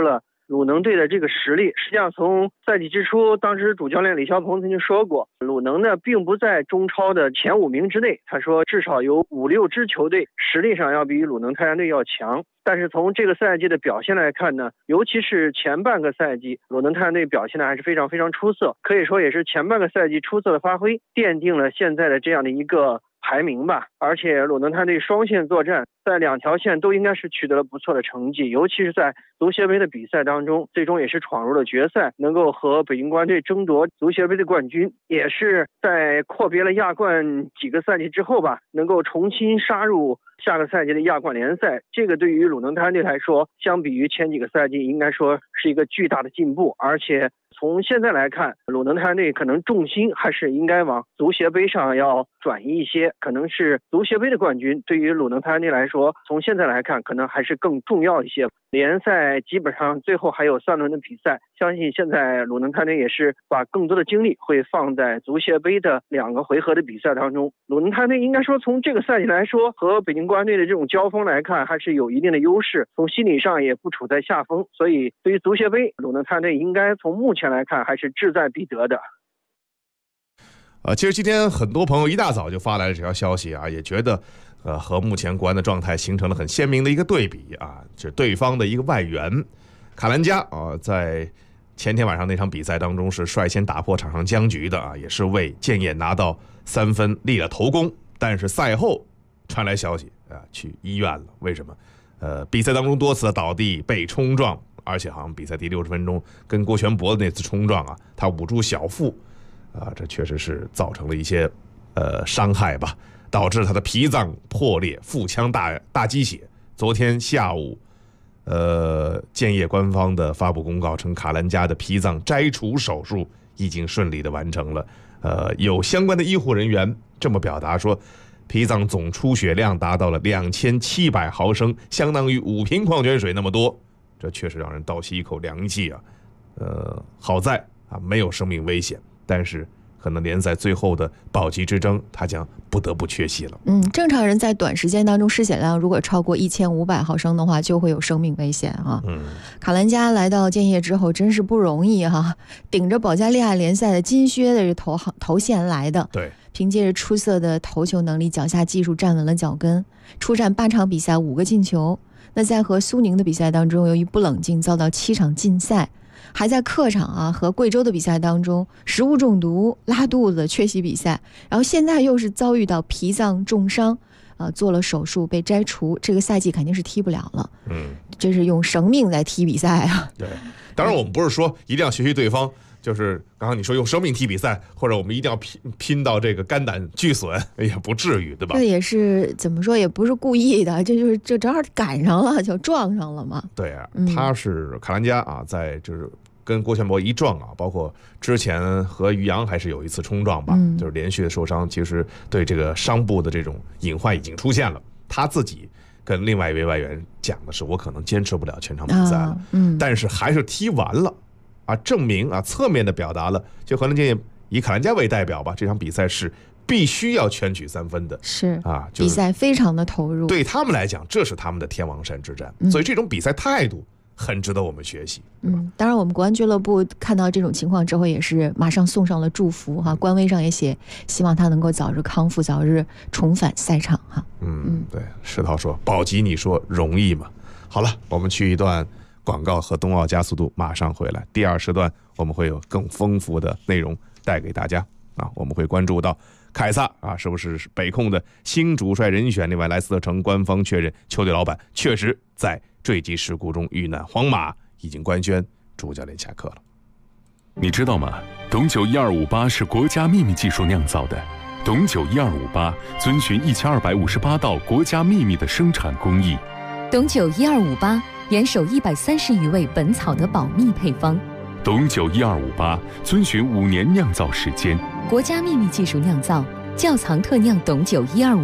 鲁能队的这个实力。实际上从赛季之初，当时主教练李霄鹏曾经说过，鲁能呢并不在中超的前5名之内，他说至少有5、6支球队实力上要比鲁能太阳队要强。但是从这个赛季的表现来看呢，尤其是前半个赛季，鲁能太阳队表现的还是非常非常出色，可以说也是前半个赛季出色的发挥奠定了现在的这样的一个排名吧。而且鲁能太阳队双线作战，在2条线都应该是取得了不错的成绩，尤其是在足协杯的比赛当中，最终也是闯入了决赛，能够和北京国安队争夺足协杯的冠军，也是在阔别了亚冠几个赛季之后吧，能够重新杀入下个赛季的亚冠联赛。这个对于鲁能太阳队来说，相比于前几个赛季应该说是一个巨大的进步。而且从现在来看，鲁能太阳队可能重心还是应该往足协杯上要转移一些，可能是足协杯的冠军对于鲁能太阳队来说，从现在来看可能还是更重要一些。联赛基本上最后还有3轮的比赛，相信现在鲁能太阳队也是把更多的精力会放在足协杯的2个回合的比赛当中。鲁能太阳队应该说从这个赛季来说，和北京国安队的这种交锋来看，还是有一定的优势，从心理上也不处在下风，所以对于足协杯，鲁能太阳队应该从目前来看还是志在必得的。 其实今天很多朋友一大早就发来了这条消息啊，也觉得和目前国安的状态形成了很鲜明的一个对比啊，是对方的一个外援卡兰加啊，在前天晚上那场比赛当中是率先打破场上僵局的啊，也是为建业拿到3分立了头功。但是赛后传来消息啊，去医院了。为什么？比赛当中多次的倒地被冲撞，而且好像比赛第60分钟跟郭全博的那次冲撞啊，他捂住小腹啊，这确实是造成了一些伤害吧，导致他的脾脏破裂，腹腔大积血。昨天下午建业官方的发布公告称，卡兰加的脾脏摘除手术已经顺利的完成了。有相关的医护人员这么表达说，脾脏总出血量达到了2700毫升，相当于5瓶矿泉水那么多，这确实让人倒吸一口凉气啊。好在啊没有生命危险，但是可能联赛最后的保级之争，他将不得不缺席了。 正常人在短时间当中失血量如果超过1500毫升的话，就会有生命危险啊。卡兰加来到建业之后真是不容易哈，顶着保加利亚联赛的金靴的头衔来的。 对， 凭借着出色的头球能力，脚下技术站稳了脚跟，出战8场比赛5个进球。那在和苏宁的比赛当中，由于不冷静遭到7场禁赛。还在客场啊和贵州的比赛当中食物中毒拉肚子缺席比赛，然后现在又是遭遇到脾脏重伤做了手术被摘除，这个赛季肯定是踢不了了。这是用生命在踢比赛啊。 对，当然我们不是说一定要学习对方，就是刚刚你说用生命踢比赛，或者我们一定要拼到这个肝胆俱损，也不至于，对吧？ 这也是怎么说，也不是故意的，这正好赶上了，就撞上了嘛。 对啊，他是卡兰加啊，在就是跟郭全博一撞啊，包括之前和于洋还是有一次冲撞吧，就是连续的受伤，其实对这个伤部的这种隐患已经出现了。他自己跟另外一位外援讲的是，我可能坚持不了全场比赛了，但是还是踢完了啊，证明啊，侧面的表达了，就河南建业以卡兰加为代表吧，这场比赛是必须要全取3分的， 是啊， 比赛非常的投入， 对他们来讲，这是他们的天王山之战，所以这种比赛态度很值得我们学习。 当然我们国安俱乐部看到这种情况之后，也是马上送上了祝福哈，官微上也写希望他能够早日康复，早日重返赛场哈。 对，石涛说保级你说容易吗？好了，我们去一段广告和冬奥加速度，马上回来。第2时段我们会有更丰富的内容带给大家啊，我们会关注到凯撒啊是不是北控的新主帅人选。另外，莱斯特城官方确认球队老板确实在坠机事故中遇难，皇马已经官宣主教练下课了。 你知道吗？董酒1258是国家秘密技术酿造的。董酒1258遵循1258道国家秘密的生产工艺。 董酒1258严守130余味本草的保密配方。 董酒1258遵循5年酿造时间， 国家秘密技术酿造，窖藏特酿董酒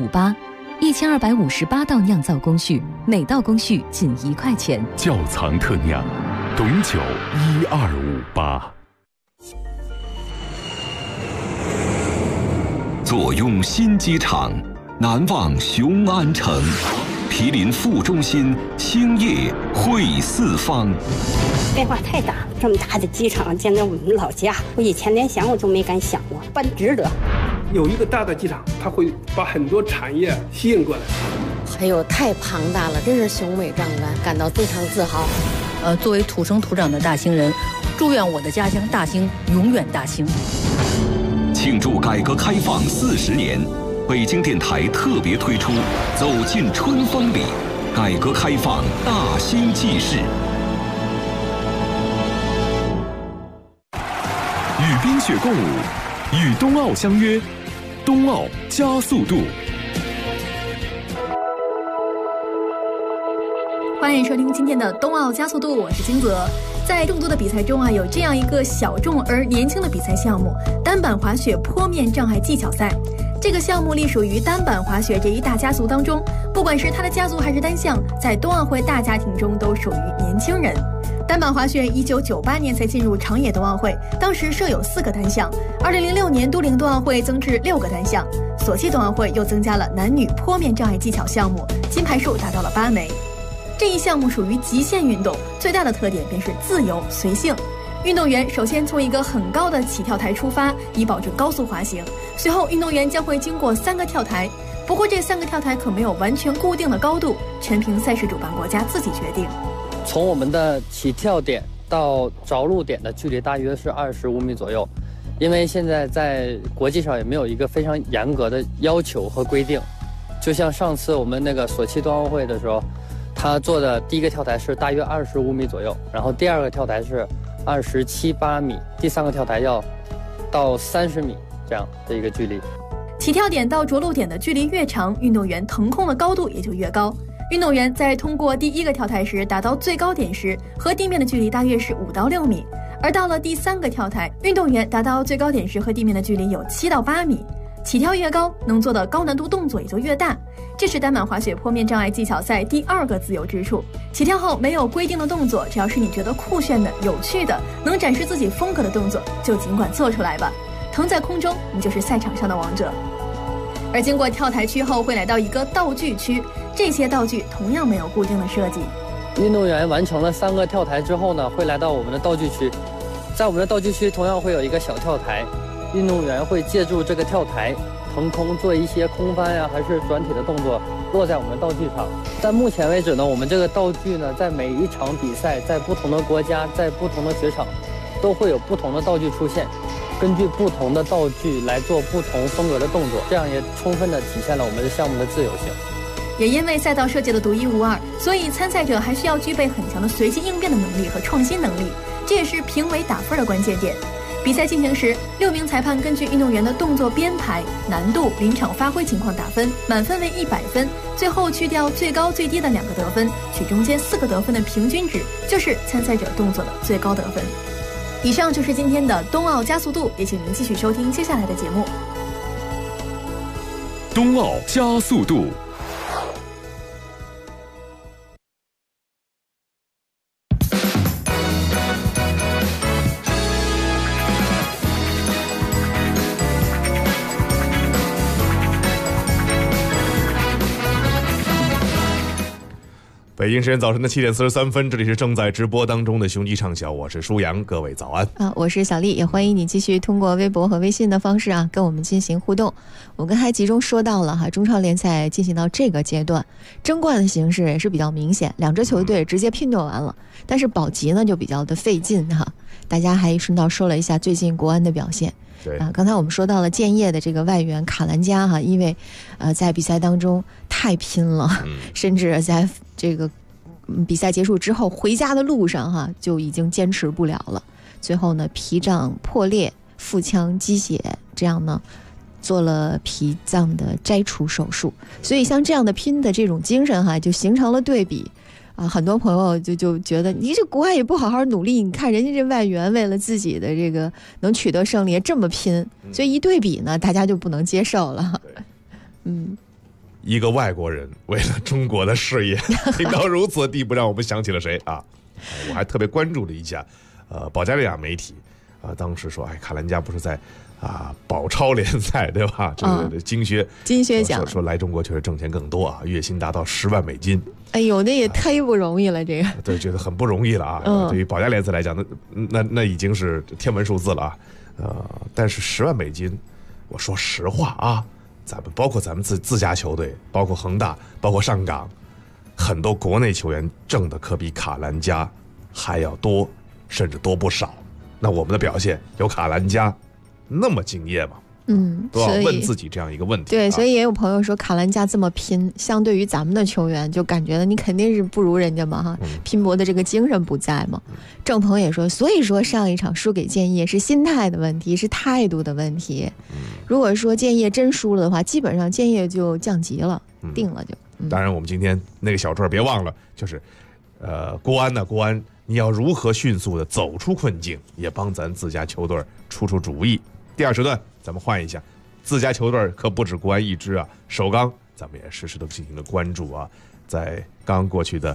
1258，1258道酿造工序，每道工序仅1块钱。 窖藏特酿，董酒1258。 坐拥新机场，难忘雄安城。 毗邻副中心，星夜会四方。 变化太大了，这么大的机场建在我们老家，我以前连想我都没敢想过，办值得。 有一个大的机场，它会把很多产业吸引过来。 还有太庞大了，真是雄伟壮观，感到非常自豪。 作为土生土长的大兴人，祝愿我的家乡大兴永远大兴。 庆祝改革开放40年，北京电台特别推出《走进春风里》，改革开放大兴纪事。 与冰雪共舞，与冬奥相约，冬奥加速度。 欢迎收听今天的冬奥加速度，我是金泽。在众多的比赛中有这样一个小众而年轻的比赛项目——单板滑雪坡面障碍技巧赛。这个项目隶属于单板滑雪这一大家族当中，不管是它的家族还是单项，在冬奥会大家庭中都属于年轻人。单板滑雪1998年才进入长野冬奥会，当时设有4个单项。2006年都灵冬奥会增至6个单项，索契冬奥会又增加了男女坡面障碍技巧项目，金牌数达到了8枚。这一项目属于极限运动，最大的特点便是自由随性。运动员首先从一个很高的起跳台出发，以保证高速滑行。随后，运动员将会经过3个跳台，不过这3个跳台可没有完全固定的高度，全凭赛事主办国家自己决定。 从我们的起跳点到着陆点的距离大约是25米左右，因为现在在国际上也没有一个非常严格的要求和规定。就像上次我们那个索契冬奥会的时候，他做的第一个跳台是大约25米左右，然后第2个跳台是27、8米，第3个跳台要到30米这样的一个距离。 起跳点到着陆点的距离越长，运动员腾空的高度也就越高。运动员在通过第1个跳台时达到最高点时，和地面的距离大约是5到6米，而到了第3个跳台，运动员达到最高点时和地面的距离有7到8米。起跳越高，能做的高难度动作也就越大，这是单板滑雪坡面障碍技巧赛第2个自由之处。起跳后没有规定的动作，只要是你觉得酷炫的、有趣的、能展示自己风格的动作，就尽管做出来吧。腾在空中，你就是赛场上的王者。而经过跳台区后，会来到一个道具区，这些道具同样没有固定的设计。 运动员完成了3个跳台之后呢，会来到我们的道具区，在我们的道具区同样会有一个小跳台。运动员会借助这个跳台腾空做一些空翻还是转体的动作，落在我们的道具上。在目前为止呢，我们这个道具呢，在每一场比赛，在不同的国家，在不同的雪场，都会有不同的道具出现，根据不同的道具来做不同风格的动作，这样也充分的体现了我们的项目的自由性。 也因为赛道设计的独一无二，所以参赛者还需要具备很强的随机应变的能力和创新能力，这也是评委打分的关键点。比赛进行时，6名裁判根据运动员的动作编排、难度、临场发挥情况打分，满分为100分，最后去掉最高最低的2个得分，取中间4个得分的平均值，就是参赛者动作的最高得分。以上就是今天的冬奥加速度，也请您继续收听接下来的节目。 冬奥加速度。 北京时间早晨的7点43分，这里是正在直播当中的雄鸡畅晓，我是舒阳，各位早安我是小丽，也欢迎你继续通过微博和微信的方式跟我们进行互动。我们刚才集中说到了中超联赛进行到这个阶段，争冠的形势也是比较明显，2支球队直接拼夺完了，但是保级呢就比较的费劲大家还顺道说了一下最近国安的表现。刚才我们说到了建业的这个外援卡兰加因为在比赛当中太拼了，甚至在这个比赛结束之后回家的路上就已经坚持不了了，最后呢脾脏破裂、腹腔积血，这样呢做了脾脏的摘除手术。所以像这样的拼的这种精神就形成了对比很多朋友就觉得你这国外也不好好努力，你看人家这外援为了自己的这个能取得胜利这么拼，所以一对比呢，大家就不能接受了。 一个外国人为了中国的事业拼到如此的地步，让我们想起了谁我还特别关注了一下保加利亚媒体当时说卡兰加不是在宝超联赛，对吧？这个金靴奖说来中国确实挣钱更多啊，月薪达到10万美金。 哎呦，那也忒不容易了，这个对，觉得很不容易了啊。对于保加联赛来讲，那已经是天文数字了啊。但是10万美金，我说实话啊，包括咱们自家球队，包括恒大，包括上港，很多国内球员挣的可比卡兰加还要多，甚至多不少。那我们的表现有卡兰加那么敬业吗？都要问自己这样一个问题。 对，所以也有朋友说卡兰加这么拼，相对于咱们的球员，就感觉你肯定是不如人家嘛哈，拼搏的这个精神不在嘛。郑鹏也说，所以说上一场输给建业是心态的问题，是态度的问题。如果说建业真输了的话，基本上建业就降级了，定了就。 当然，我们今天那个小段别忘了，就是国安，你要如何迅速的走出困境，也帮咱自家球队出主意。第二时段咱们换一下，自家球队可不止国安一支啊，首钢咱们也时时都进行了关注啊。在刚过去的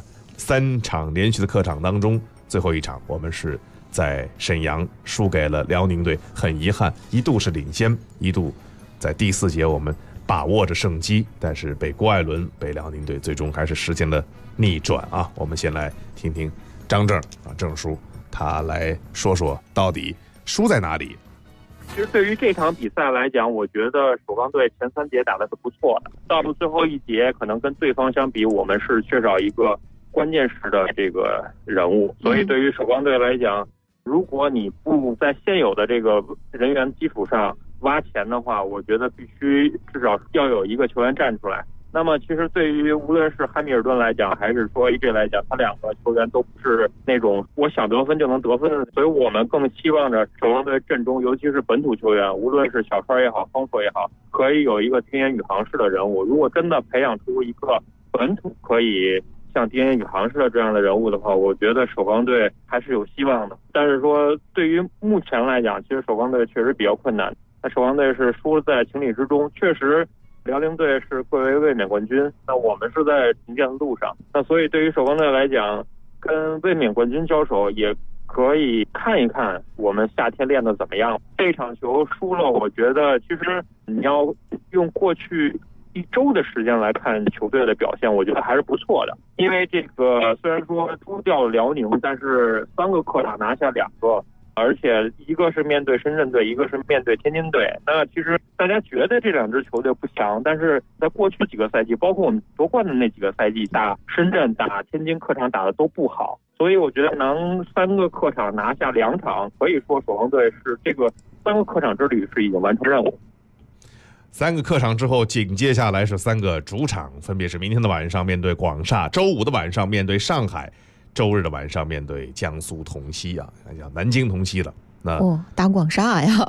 3场连续的客场当中，最后一场我们是在沈阳输给了辽宁队，很遗憾，一度是领先，一度在第4节我们把握着胜机，但是被郭艾伦被辽宁队最终还是实现了逆转啊。我们先来听听张正郑叔他来说说到底输在哪里。 其实对于这场比赛来讲，我觉得首钢队前3节打的是不错的，到了最后1节，可能跟对方相比，我们是缺少一个关键时的这个人物。所以对于首钢队来讲，如果你不在现有的这个人员基础上挖钱的话，我觉得必须至少要有一个球员站出来。那么其实对于无论是汉密尔顿来讲，还是说 AJ 来讲，他2个球员都不是那种我想得分就能得分的，所以我们更希望着首钢队阵中，尤其是本土球员，无论是小川也好，方硕也好，可以有一个丁彦雨航式的人物。如果真的培养出一个本土可以像丁彦雨航式的这样的人物的话，我觉得首钢队还是有希望的。但是说对于目前来讲，其实首钢队确实比较困难。那首钢队是输在情理之中，确实辽宁队是贵为卫冕冠军，那我们是在重建的路上。那所以对于首钢队来讲，跟卫冕冠军交手也可以看一看我们夏天练得怎么样。这场球输了，我觉得其实你要用过去1周的时间来看球队的表现，我觉得还是不错的。因为这个虽然说输掉了辽宁，但是3个客场拿下2个，而且一个是面对深圳队，一个是面对天津队。那其实大家觉得这2支球队不强，但是在过去几个赛季，包括我们夺冠的那几个赛季，打深圳、打天津客场打的都不好。所以我觉得能3个客场拿下2场，可以说首钢队是这个3个客场之旅是已经完成任务。 3个客场之后，紧接下来是3个主场，分别是明天的晚上面对广厦，周五的晚上面对上海，周日的晚上面对江苏铜溪啊，讲南京铜溪了。那打广厦呀！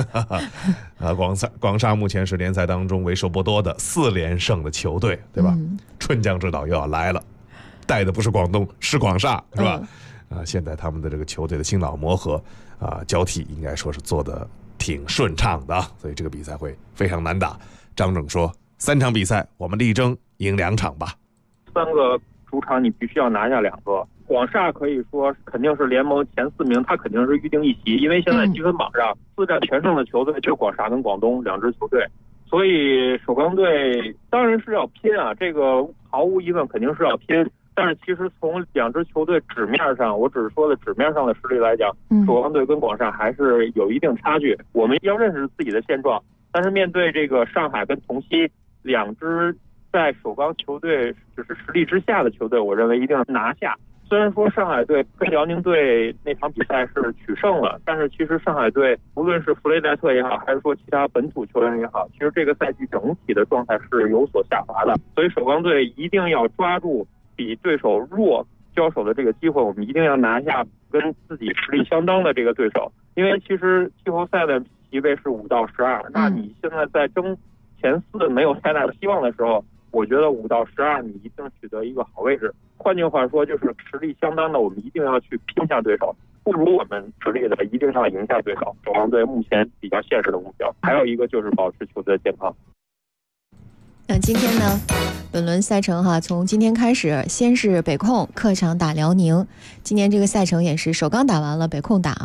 广厦目前是联赛当中为数不多的4连胜的球队，对吧？春江之岛又要来了，带的不是广东，是广厦，是吧？现在他们的这个球队的新老磨合交替，应该说是做的挺顺畅的，所以这个比赛会非常难打。张正说，3场比赛我们力争赢2场吧。 3个主场你必须要拿下2个。广厦可以说肯定是联盟前4名，他肯定是预定一席，因为现在积分榜上4战全胜的球队就广厦跟广东2支球队，所以首钢队当然是要拼啊，这个毫无疑问肯定是要拼。但是其实从2支球队纸面上，我只是说的纸面上的实力来讲，首钢队跟广厦还是有一定差距。我们要认识自己的现状，但是面对这个上海跟铜溪2支在首钢球队就是实力之下的球队，我认为一定要拿下。虽然说上海队跟辽宁队那场比赛是取胜了，但是其实上海队无论是弗雷戴特也好，还是说其他本土球员也好，其实这个赛季整体的状态是有所下滑的。所以首钢队一定要抓住比对手弱交手的这个机会，我们一定要拿下跟自己实力相当的这个对手。因为其实季后赛的席位是5到12，那你现在在争前4没有太大的希望的时候，我觉得5到12你一定取得一个好位置。换句话说，就是实力相当的我们一定要去拼下对手，不如我们实力的一定要赢下对手。首钢队目前比较现实的目标，还有一个就是保持球队的健康。 那今天呢，本轮赛程从今天开始，先是北控客场打辽宁。今年这个赛程也是首钢打完了，北控打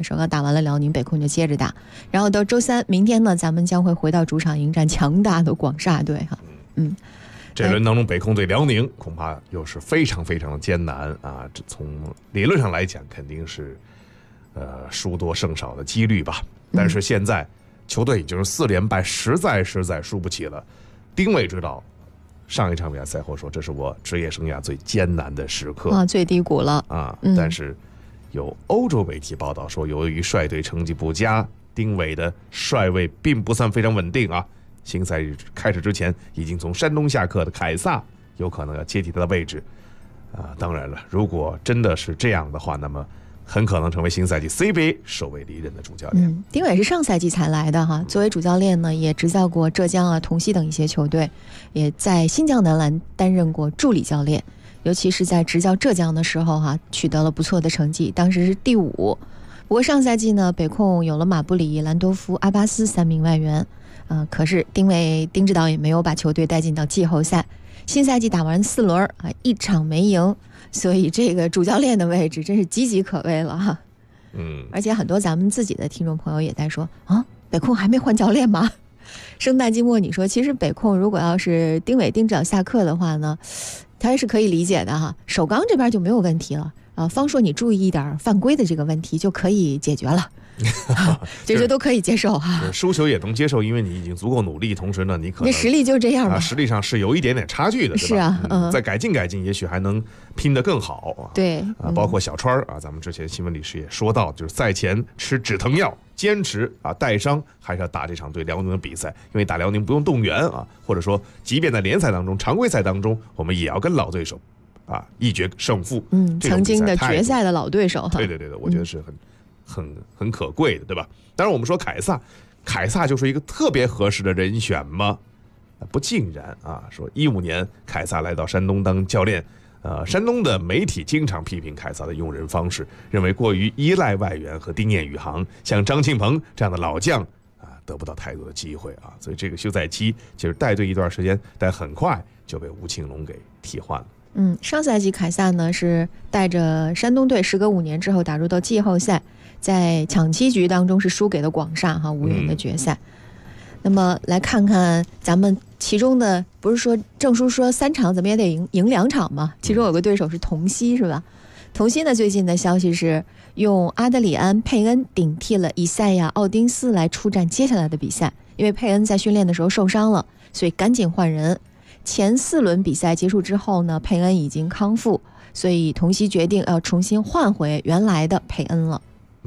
首钢打完了辽宁，北控就接着打，然后到周三，明天呢，咱们将会回到主场迎战强大的广厦队哈。 这轮当中，北控对辽宁恐怕又是非常非常的艰难啊！这从理论上来讲，肯定是输多胜少的几率吧。但是现在球队已经是4连败，实在输不起了。丁伟知道，上一场比赛赛后说，这是我职业生涯最艰难的时刻啊，最低谷了啊！但是有欧洲媒体报道说，由于率队成绩不佳，丁伟的帅位并不算非常稳定啊。新赛季开始之前，已经从山东下课的凯撒有可能要接替他的位置当然了，如果真的是这样的话，那么很可能成为新赛季 CBA 首位离任的主教练。 丁伟是上赛季才来的哈，作为主教练呢，也执教过浙江啊、同曦等一些球队，也在新疆男篮担任过助理教练，尤其是在执教浙江的时候哈，取得了不错的成绩，当时是第5。不过上赛季呢，北控有了马布里、兰多夫、阿巴斯3名外援。可是丁指导也没有把球队带进到季后赛，新赛季打完4轮1场没赢，所以这个主教练的位置真是岌岌可危了哈。而且很多咱们自己的听众朋友也在说啊，北控还没换教练吗？圣诞季末你说，其实北控如果要是丁指导下课的话呢，他还是可以理解的哈。首钢这边就没有问题了方硕你注意一点犯规的这个问题就可以解决了。这些都可以接受哈， 输球也能接受，因为你已经足够努力，同时呢，你可能实力就这样吧， 实力上是有一点点差距的， 是啊， 再改进，也许还能拼得更好对包括小川咱们之前新闻里是也说到，就是赛前吃止疼药，坚持带伤还是要打这场对辽宁的比赛，因为打辽宁不用动员或者说即便在联赛当中、常规赛当中，我们也要跟老对手一决胜负。 曾经的决赛的老对手， 对，我觉得是很可贵的，对吧？当然我们说凯撒就是一个特别合适的人选吗？不尽然说15年凯撒来到山东当教练，山东的媒体经常批评凯撒的用人方式，认为过于依赖外援和丁彦雨航，像张庆鹏这样的老将得不到太多的机会所以这个休赛期就是带队一段时间，但很快就被吴庆龙给替换了。 上赛季凯撒呢是带着山东队时隔5年之后打入到季后赛，在抢七局当中是输给了广厦无缘的决赛。那么来看看咱们其中的，不是说郑叔说3场怎么也得赢2场吗？其中有个对手是同曦，是吧？同曦呢最近的消息是用阿德里安·佩恩顶替了以赛亚·奥丁斯来出战接下来的比赛，因为佩恩在训练的时候受伤了，所以赶紧换人。前4轮比赛结束之后呢，佩恩已经康复，所以同曦决定要重新换回原来的佩恩了。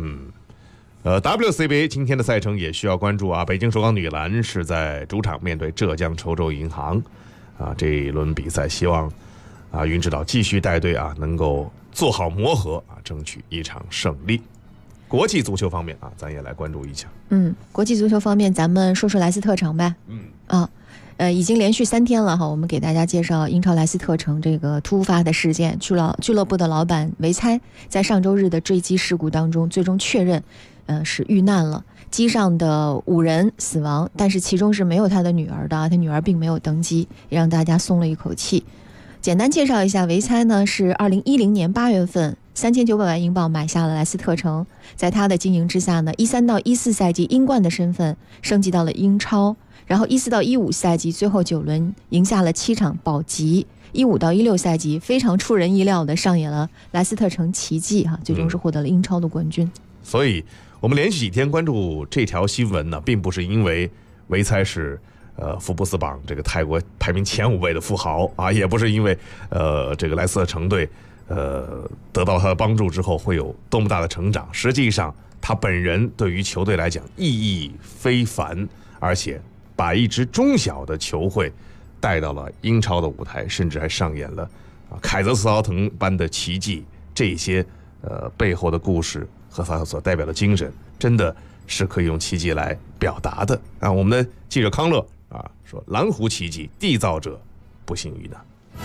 WCBA 今天的赛程也需要关注北京首钢女篮是在主场面对浙江稠州银行这一轮比赛，希望云指导继续带队能够做好磨合争取一场胜利。国际足球方面咱也来关注一下。 国际足球方面，咱们说说莱斯特城呗。已经连续3天了我们给大家介绍英超莱斯特城这个突发的事件。俱乐部的老板维猜在上周日的坠机事故当中，最终确认是遇难了，机上的5人死亡，但是其中是没有他的女儿的，他女儿并没有登机，也让大家松了一口气。简单介绍一下，维猜呢是2010年8月份3900万英镑买下了莱斯特城，在他的经营之下呢，13到14赛季英冠的身份升级到了英超，然后14到15赛季最后9轮赢下了7场保级，15到16赛季非常出人意料的上演了莱斯特城奇迹最终是获得了英超的冠军。 所以我们连续几天关注这条新闻呢，并不是因为维猜是福布斯榜这个泰国排名前5位的富豪也不是因为这个莱斯特城队得到他的帮助之后会有多么大的成长。实际上他本人对于球队来讲意义非凡，而且把一支中小的球会带到了英超的舞台，甚至还上演了凯泽斯劳滕般的奇迹。这些背后的故事和他所代表的精神，真的是可以用奇迹来表达的我们的记者康乐说，蓝湖奇迹缔造者不幸遇难。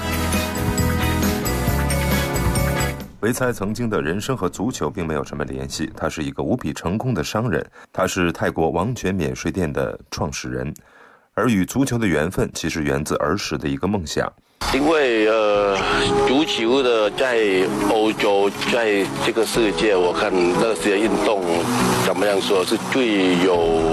维猜曾经的人生和足球并没有什么联系，他是一个无比成功的商人，他是泰国王权免税店的创始人，而与足球的缘分其实源自儿时的一个梦想。 因为足球的在欧洲，在这个世界，我看那些运动怎么样说是最有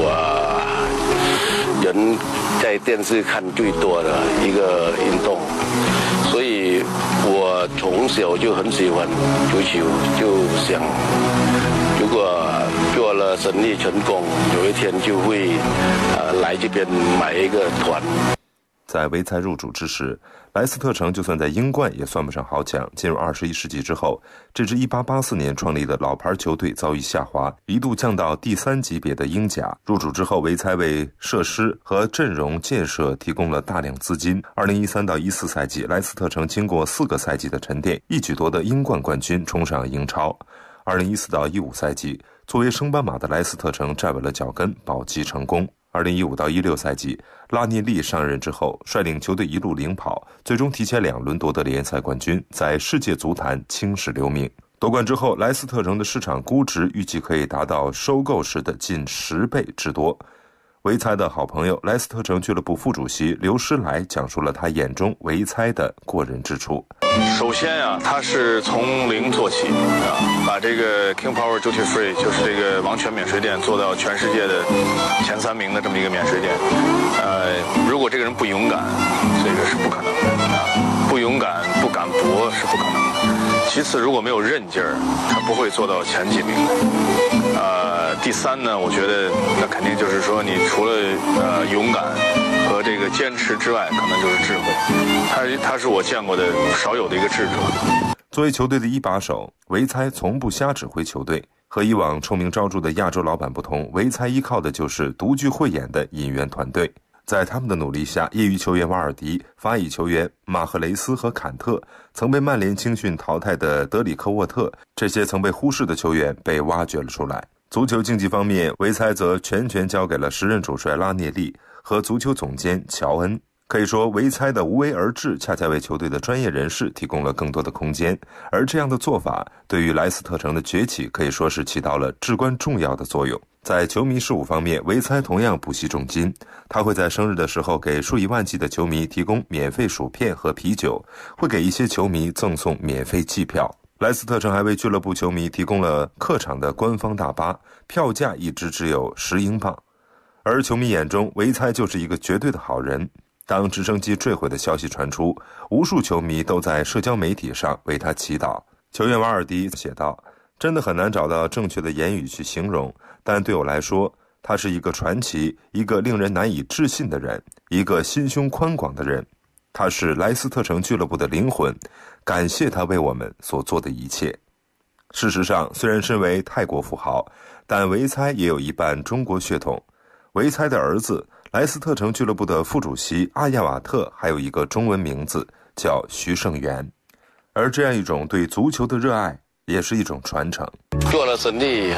人在电视看最多的一个运动，所以我从小就很喜欢足球，就想如果做了生意成功，有一天就会来这边买一个团。 在维才入主之时，莱斯特城就算在英冠也算不上豪强。进入21世纪之后，这支1884年创立的老牌球队遭遇下滑，一度降到第3级别的英甲。入主之后，维才为设施和阵容建设提供了大量资金。2013到14赛季，莱斯特城经过4个赛季的沉淀，一举夺得英冠冠军，冲上英超。2014到15赛季，作为升班马的莱斯特城站稳了脚跟，保级成功。2015到16赛季，拉涅利上任之后，率领球队一路领跑，最终提前2轮夺得联赛冠军，在世界足坛青史留名。夺冠之后，莱斯特城的市场估值预计可以达到收购时的近10倍之多。维才的好朋友莱斯特城俱乐部副主席刘诗来讲述了他眼中维才的过人之处。 首先他是从零做起把这个 King Power Duty Free 就是这个王权免税店做到全世界的前3名的这么一个免税店。如果这个人不勇敢，这个是不可能的不勇敢不敢搏是不可能的。其次，如果没有韧劲儿，他不会做到前几名的。第3呢，我觉得那肯定就是说，你除了勇敢和这个坚持之外，可能就是智慧。他是我见过的少有的一个智者。 作为球队的一把手，维才从不瞎指挥球队。和以往臭名昭著的亚洲老板不同，维才依靠的就是独具慧眼的引援团队。在他们的努力下，业余球员瓦尔迪、法乙球员马赫雷斯和坎特，曾被曼联青训淘汰的德里克沃特，这些曾被忽视的球员被挖掘了出来。足球竞技方面，维才则全权交给了时任主帅拉涅利和足球总监乔恩。可以说，维才的无为而治恰恰为球队的专业人士提供了更多的空间，而这样的做法对于莱斯特城的崛起可以说是起到了至关重要的作用。在球迷事务方面，维才同样不惜重金，他会在生日的时候给数以万计的球迷提供免费薯片和啤酒，会给一些球迷赠送免费季票。莱斯特城还为俱乐部球迷提供了客场的官方大巴，票价一直只有10英镑。而球迷眼中，维才就是一个绝对的好人。当直升机坠毁的消息传出，无数球迷都在社交媒体上为他祈祷。球员瓦尔迪写道：真的很难找到正确的言语去形容，但对我来说，他是一个传奇，一个令人难以置信的人，一个心胸宽广的人。他是莱斯特城俱乐部的灵魂，感谢他为我们所做的一切。事实上，虽然身为泰国富豪，但维才也有一半中国血统。维才的儿子莱斯特城俱乐部的副主席阿亚瓦特还有一个中文名字叫徐胜元，而这样一种对足球的热爱也是一种传承。 做了生意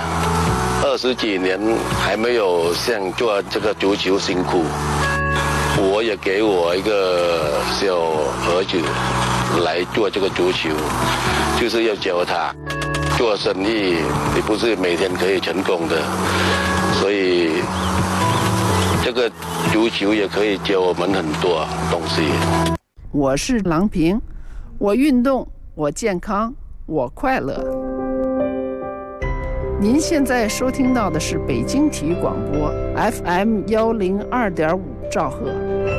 20几年，还没有像做这个足球辛苦。我也给我一个小儿子来做这个足球，就是要教他做生意，你不是每天可以成功的，所以这个足球也可以教我们很多东西。 我是郎平，我运动，我健康，我快乐。您现在收听到的是北京体育广播 FM 102.5兆赫。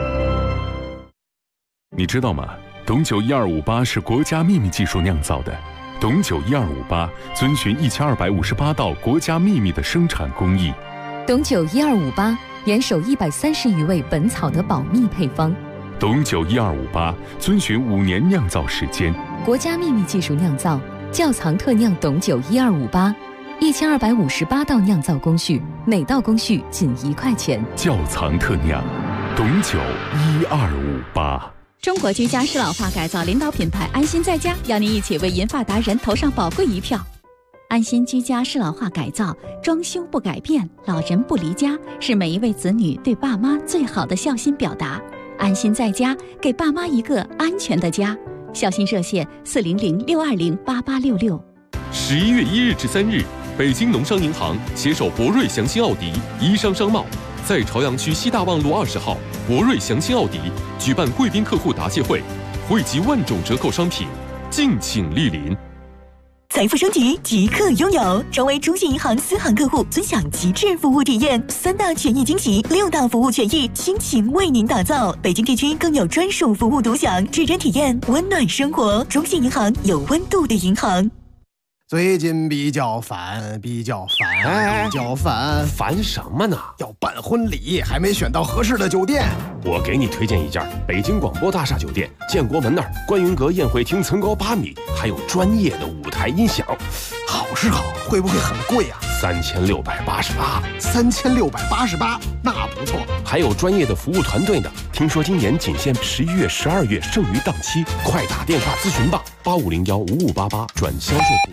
你知道吗？董酒1258是国家秘密技术酿造的。董酒1258遵循1258道国家秘密的生产工艺。 董酒1258严守130余味本草的保密配方。 董酒1258遵循5年酿造时间。 国家秘密技术酿造，窖藏特酿董酒1258，1258道酿造工序，每道工序仅1块钱。 窖藏特酿，董酒1258。 中国居家适老化改造领导品牌安心在家，邀您一起为银发达人投上宝贵一票。安心居家适老化改造，装修不改变，老人不离家，是每一位子女对爸妈最好的孝心表达。安心在家，给爸妈一个安全的家。孝心热线400-620-8866。 11月1日至3日，北京农商银行携手博瑞祥鑫奥迪、宜商商贸，在朝阳区西大望路20号博瑞祥鑫奥迪举办贵宾客户答谢会， 惠及万种折扣商品，敬请莅临。 财富升级即刻拥有，成为中信银行私行客户，尊享极致服务体验，3大权益惊喜，6大服务权益倾情为您打造。北京地区更有专属服务独享，指针体验温暖生活。中信银行有温度的银行。 最近比较烦， 烦什么呢？ 要办婚礼，还没选到合适的酒店。 我给你推荐一家北京广播大厦酒店，建国门那儿观云阁宴会厅层高8米，还有专业的舞台音响。 好是好，会不会很贵啊 ？3688。 3688，那不错。 还有专业的服务团队呢。听说今年仅限11月、12月剩余档期，快打电话咨询吧，85015588转销售部。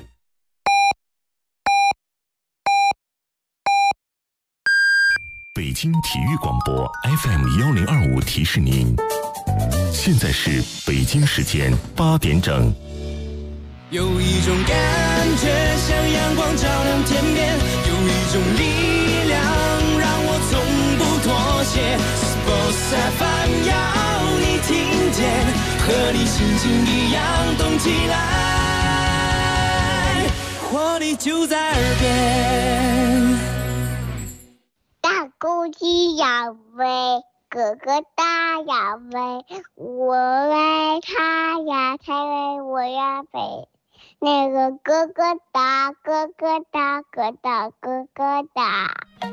北京体育广播 FM1025提示您，现在是北京时间8点整。 有一种感觉像阳光照亮天边，有一种力量让我从不妥协。Sports FM 要你听见，和你心情一样动起来，活力就在耳边。 大公鸡要飞，哥哥大要飞，我为他呀，才为我呀飞。那个哥哥大，哥哥大，哥大哥哥大。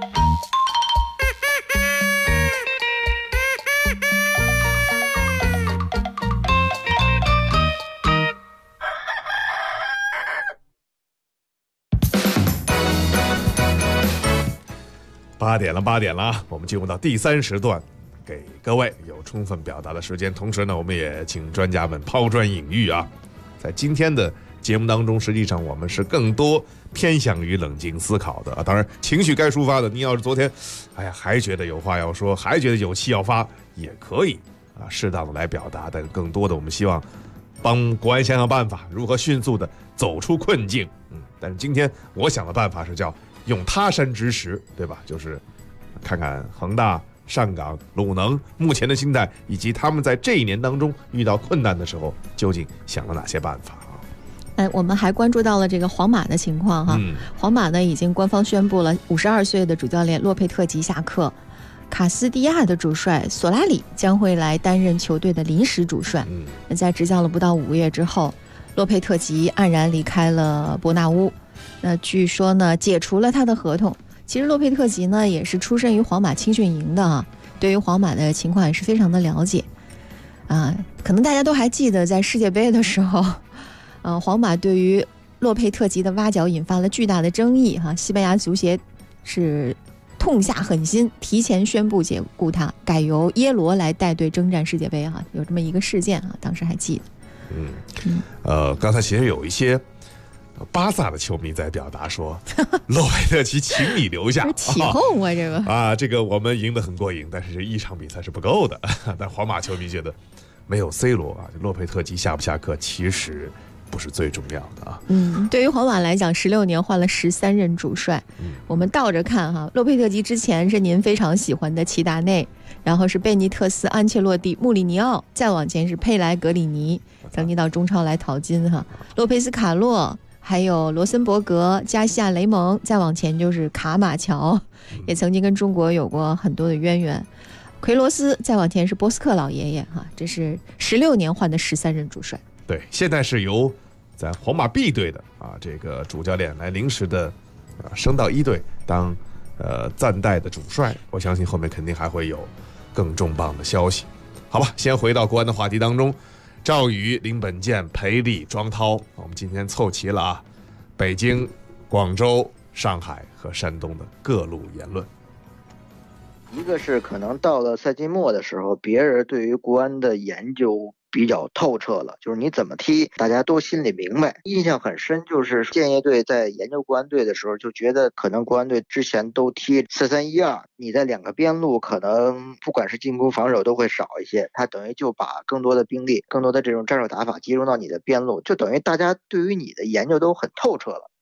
8点了，我们进入到第3时段，给各位有充分表达的时间。同时呢，我们也请专家们抛砖引玉啊。在今天的节目当中，实际上我们是更多偏向于冷静思考的啊。当然，情绪该抒发的，你要是昨天，还觉得有话要说，还觉得有气要发，也可以啊，适当的来表达。但更多的，我们希望帮国安想想办法，如何迅速的走出困境。但是今天我想的办法是叫用他山之石，对吧？就是看看恒大、上港、鲁能目前的心态，以及他们在这一年当中遇到困难的时候，究竟想了哪些办法啊？ 我们还关注到了这个皇马的情况哈。皇马呢已经官方宣布了，52岁的主教练洛佩特吉下课，卡斯蒂亚的主帅索拉里将会来担任球队的临时主帅。在执教了不到5个月之后，洛佩特吉黯然离开了伯纳乌。那据说呢，解除了他的合同。其实洛佩特吉呢，也是出身于皇马青训营的啊，对于皇马的情况也是非常的了解啊。可能大家都还记得，在世界杯的时候，皇马对于洛佩特吉的挖角引发了巨大的争议哈。西班牙足协是痛下狠心，提前宣布解雇他，改由耶罗来带队征战世界杯哈。有这么一个事件啊，当时还记得。 刚才其实有一些巴萨的球迷在表达说，洛佩特吉请你留下， 起哄啊这个这个我们赢得很过瘾，但是这一场比赛是不够的。但皇马球迷觉得没有 C 罗啊，洛佩特吉下不下课其实不是最重要的啊。 对于皇马来讲，16年换了13任主帅。我们倒着看哈，洛佩特吉之前是您非常喜欢的齐达内，然后是贝尼特斯、安切洛蒂、穆里尼奥，再往前是佩莱、格里尼，曾经到中超来淘金哈。洛佩斯卡洛，还有罗森伯格、加西亚雷蒙，再往前就是卡马乔，也曾经跟中国有过很多的渊源。奎罗斯，再往前是波斯克老爷爷哈，这是16年换的13任主帅。 对，现在是由在皇马 B 队的这个主教练来临时的升到1队当暂代的主帅。我相信后面肯定还会有更重磅的消息。好吧，先回到国安的话题当中。赵宇、林本健、裴力、庄涛，我们今天凑齐了北京、广州、上海和山东的各路言论。 一个是可能到了赛季末的时候，别人对于国安的研究比较透彻了，就是你怎么踢大家都心里明白。印象很深，就是建业队在研究国安队的时候就觉得可能国安队之前都踢4-3-1-2，你在2个边路可能不管是进攻防守都会少一些，他等于就把更多的兵力更多的这种战术打法集中到你的边路，就等于大家对于你的研究都很透彻了。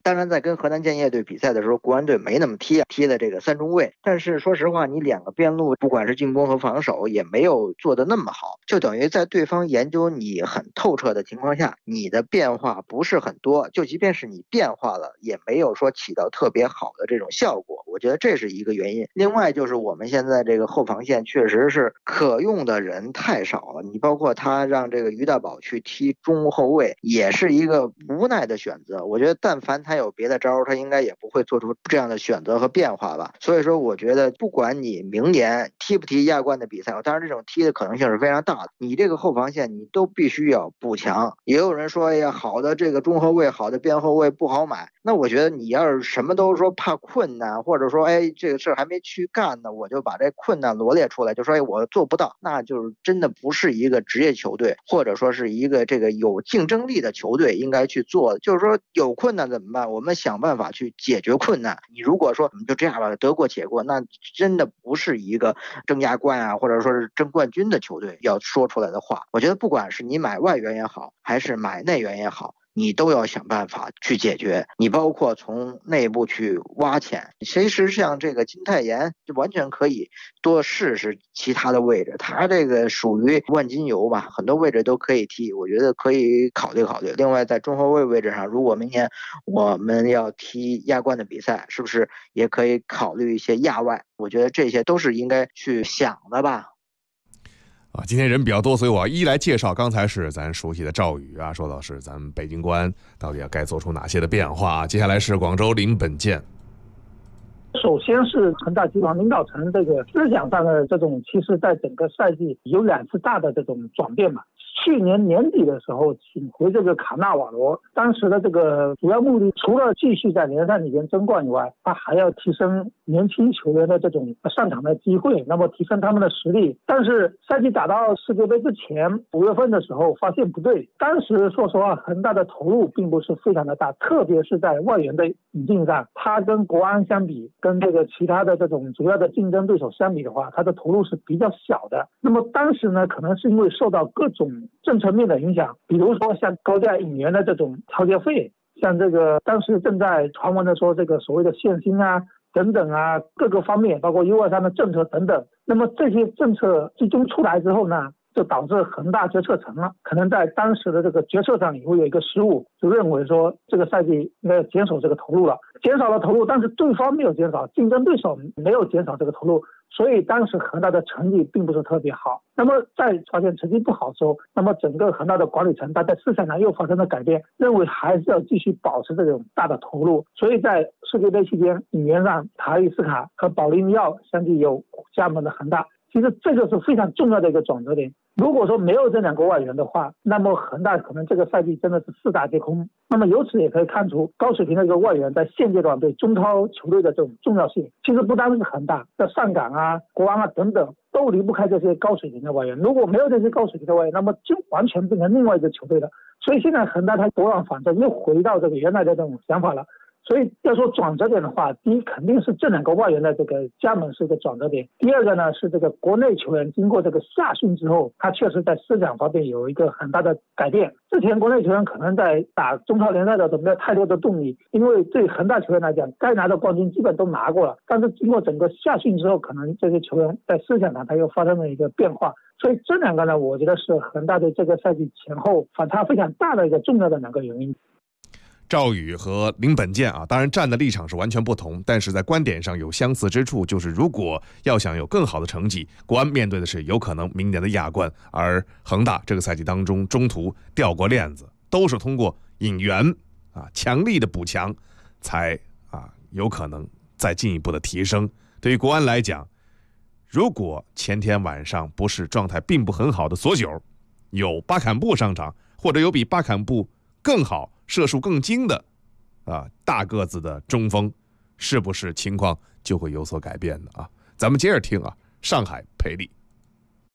当然，在跟河南建业队比赛的时候，国安队没那么踢的这个3中卫。但是说实话，你2个边路不管是进攻和防守也没有做得那么好，就等于在对方研究你很透彻的情况下，你的变化不是很多。就即便是你变化了，也没有说起到特别好的这种效果。我觉得这是一个原因。另外就是我们现在这个后防线确实是可用的人太少了。你包括他让这个于大宝去踢中后卫，也是一个无奈的选择。我觉得但凡他有别的招，他应该也不会做出这样的选择和变化吧。所以说我觉得不管你明年踢不踢亚冠的比赛，当然这种踢的可能性是非常大的，你这个后防线你都必须要补强。也有人说，哎呀，好的这个中后卫，好的边后卫不好买。那我觉得你要是什么都说怕困难，或者说哎这个事还没去干呢，我就把这困难罗列出来，就说哎我做不到，那就是真的不是一个职业球队，或者说是一个这个有竞争力的球队应该去做的。就是说有困难怎么办？我们想办法去解决困难。你如果说我们就这样吧，得过且过，那真的不是一个争亚冠啊，或者说是争冠军的球队要说出来的话。我觉得不管是你买外援也好，还是买内援也好，你都要想办法去解决。你包括从内部去挖潜，其实像这个金泰妍就完全可以多试试其他的位置，他这个属于万金油吧，很多位置都可以踢，我觉得可以考虑考虑。另外在中后卫位置上，如果明年我们要踢亚冠的比赛，是不是也可以考虑一些亚外？我觉得这些都是应该去想的吧。 今天人比较多，所以我一来介绍。刚才是咱熟悉的赵宇啊，说到是咱们北京国安到底要该做出哪些的变化。接下来是广州林本健。 首先是恒大集团领导层这个思想上的这种，其实在整个赛季有2次大的这种转变嘛。去年年底的时候请回这个卡纳瓦罗，当时的这个主要目的除了继续在联赛里边争冠以外，他还要提升年轻球员的这种上场的机会，那么提升他们的实力。但是赛季打到世界杯之前5月份的时候发现不对，当时说实话恒大的投入并不是非常的大，特别是在外援的引进上，他跟国安相比，跟这个其他的这种主要的竞争对手相比的话，他的投入是比较小的。那么当时呢，可能是因为受到各种政策面的影响，比如说像高价引援的这种调节费，像这个当时正在传闻的说这个所谓的限薪啊等等啊，各个方面包括123的政策等等。那么这些政策集中出来之后呢，就导致恒大决策层了，可能在当时的这个决策上也会有一个失误，就认为说这个赛季应该减少这个投入了，减少了投入，但是对方没有减少，竞争对手没有减少这个投入，所以当时恒大的成绩并不是特别好。那么在发现成绩不好之后，那么整个恒大的管理层他在思想上又发生了改变，认为还是要继续保持这种大的投入，所以在世界杯期间引援上塔利斯卡和保利尼奥相继有加盟的恒大，其实这个是非常重要的一个转折点。如果说没有这2个外援的话，那么恒大可能这个赛季真的是4大皆空。那么由此也可以看出高水平的一个外援在现阶段对中超球队的这种重要性。其实不单是恒大，在上港啊、国安啊等等都离不开这些高水平的外援。如果没有这些高水平的外援，那么就完全变成另外一个球队了。所以现在恒大他拨乱反正，又回到这个原来的这种想法了。所以要说转折点的话，第一肯定是这2个外援的这个加盟是一个转折点。第二个呢是这个国内球员经过这个夏训之后，他确实在思想方面有一个很大的改变。之前国内球员可能在打中超联赛的时候没有太多的动力，因为对恒大球员来讲，该拿的冠军基本都拿过了。但是经过整个夏训之后，可能这些球员在思想上他又发生了一个变化。所以这2个呢，我觉得是恒大对这个赛季前后反差非常大的一个重要的2个原因。 赵宇和林本健当然站的立场是完全不同，但是在观点上有相似之处，就是如果要想有更好的成绩，国安面对的是有可能明年的亚冠，而恒大这个赛季当中中途掉过链子，都是通过引援强力的补强才有可能再进一步的提升。对于国安来讲，如果前天晚上不是状态并不很好的索九，有巴坎布上场，或者有比巴坎布更好射术更精的大个子的中锋，是不是情况就会有所改变呢？咱们接着听上海培力。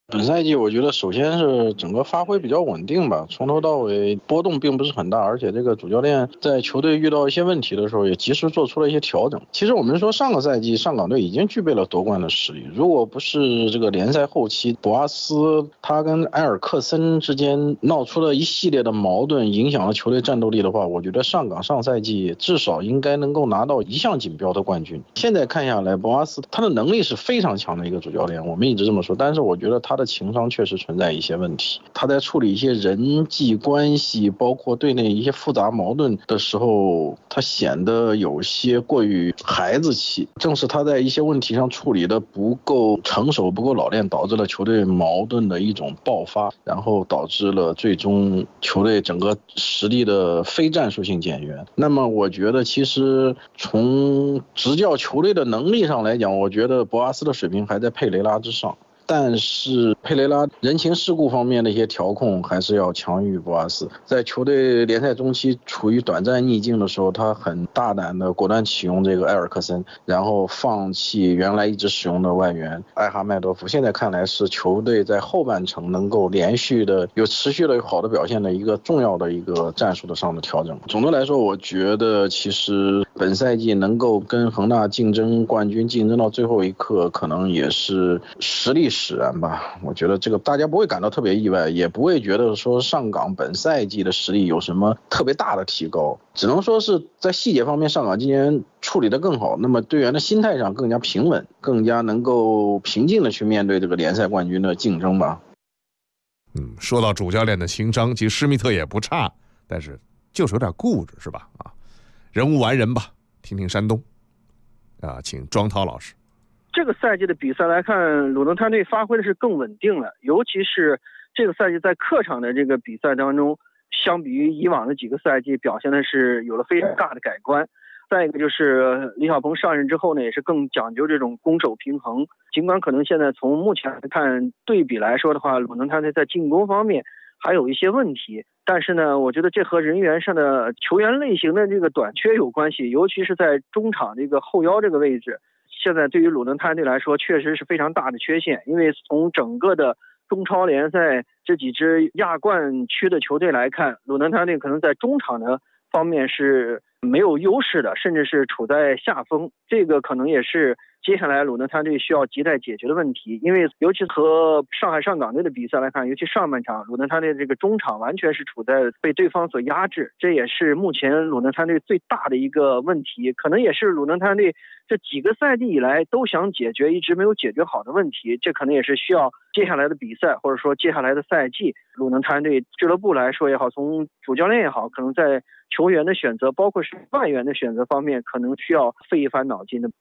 本赛季我觉得首先是整个发挥比较稳定吧，从头到尾波动并不是很大，而且这个主教练在球队遇到一些问题的时候也及时做出了一些调整。其实我们说上个赛季上港队已经具备了夺冠的实力，如果不是这个联赛后期博阿斯他跟埃尔克森之间闹出了一系列的矛盾，影响了球队战斗力的话，我觉得上港上赛季至少应该能够拿到一项锦标的冠军。现在看下来，博阿斯他的能力是非常强的一个主教练，我们一直这么说，但是我觉得他的情商确实存在一些问题，他在处理一些人际关系包括队内一些复杂矛盾的时候，他显得有些过于孩子气，正是他在一些问题上处理的不够成熟不够老练，导致了球队矛盾的一种爆发，然后导致了最终球队整个实力的非战术性减员。那么我觉得其实从执教球队的能力上来讲，我觉得博阿斯的水平还在佩雷拉之上，但是佩雷拉人情世故方面的一些调控还是要强于博阿斯。在球队联赛中期处于短暂逆境的时候，他很大胆的果断启用这个埃尔克森，然后放弃原来一直使用的外援艾哈迈多夫。现在看来是球队在后半程能够连续的有持续的有好的表现的一个重要的一个战术的上的调整。总的来说，我觉得其实本赛季能够跟恒大竞争冠军竞争到最后一刻，可能也是实力使然吧。我觉得这个大家不会感到特别意外，也不会觉得说上港本赛季的实力有什么特别大的提高，只能说是在细节方面上港今年处理得更好，那么队员的心态上更加平稳，更加能够平静的去面对这个联赛冠军的竞争吧。 说到主教练的情商，其实施密特也不差，但是就是有点固执，是吧？人无完人吧。听听山东请庄涛老师。 这个赛季的比赛来看，鲁能团队发挥的是更稳定了，尤其是这个赛季在客场的这个比赛当中，相比于以往的几个赛季表现的是有了非常大的改观。再一个就是李小鹏上任之后呢，也是更讲究这种攻守平衡。尽管可能现在从目前来看对比来说的话，鲁能团队在进攻方面还有一些问题，但是呢，我觉得这和人员上的球员类型的这个短缺有关系，尤其是在中场这个后腰这个位置。现在对于鲁能团队来说确实是非常大的缺陷，因为从整个的中超联赛这几支亚冠区的球队来看，鲁能团队可能在中场的方面是没有优势的，甚至是处在下风，这个可能也是接下来鲁能团队需要亟待解决的问题。因为尤其和上海上港队的比赛来看，尤其上半场鲁能团队这个中场完全是处在被对方所压制，这也是目前鲁能团队最大的一个问题，可能也是鲁能团队这几个赛季以来都想解决一直没有解决好的问题。这可能也是需要接下来的比赛或者说接下来的赛季，鲁能团队俱乐部来说也好，从主教练也好，可能在球员的选择包括是外援的选择方面可能需要费一番脑筋的。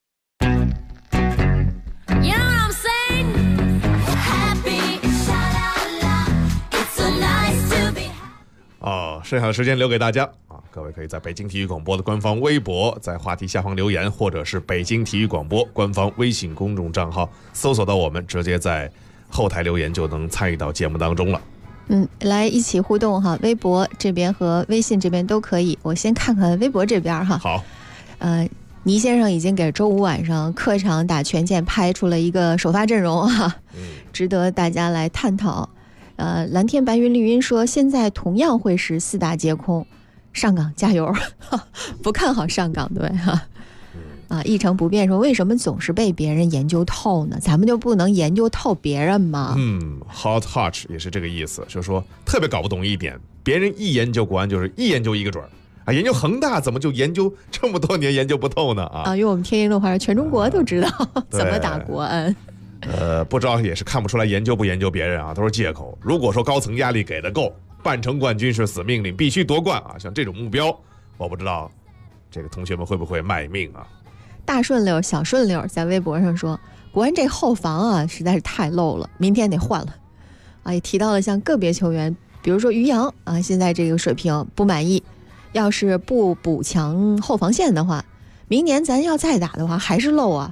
剩下的时间留给大家各位可以在北京体育广播的官方微博在话题下方留言，或者是北京体育广播官方微信公众账号搜索到我们，直接在后台留言就能参与到节目当中了。 来一起互动哈，微博这边和微信这边都可以。我先看看微博这边哈。 好， 倪先生已经给周五晚上客场打权健拍出了一个首发阵容值得大家来探讨。蓝天白云绿云说，现在同样会是4大皆空，上港加油不看好上港队一成不变说，为什么总是被别人研究透呢？咱们就不能研究透别人吗 ？Hot Touch 也是这个意思，就是说特别搞不懂一点，别人一研究国安就是一研究一个准研究恒大怎么就研究这么多年研究不透呢因为我们天鹰的话，全中国都知道怎么打国安。 不知道也是看不出来研究不研究别人都是借口。如果说高层压力给的够，半程冠军是死命令，必须夺冠像这种目标，我不知道这个同学们会不会卖命大顺溜小顺溜在微博上说，国安这后防实在是太漏了，明天得换了也提到了像个别球员，比如说于洋现在这个水平不满意，要是不补强后防线的话，明年咱要再打的话还是漏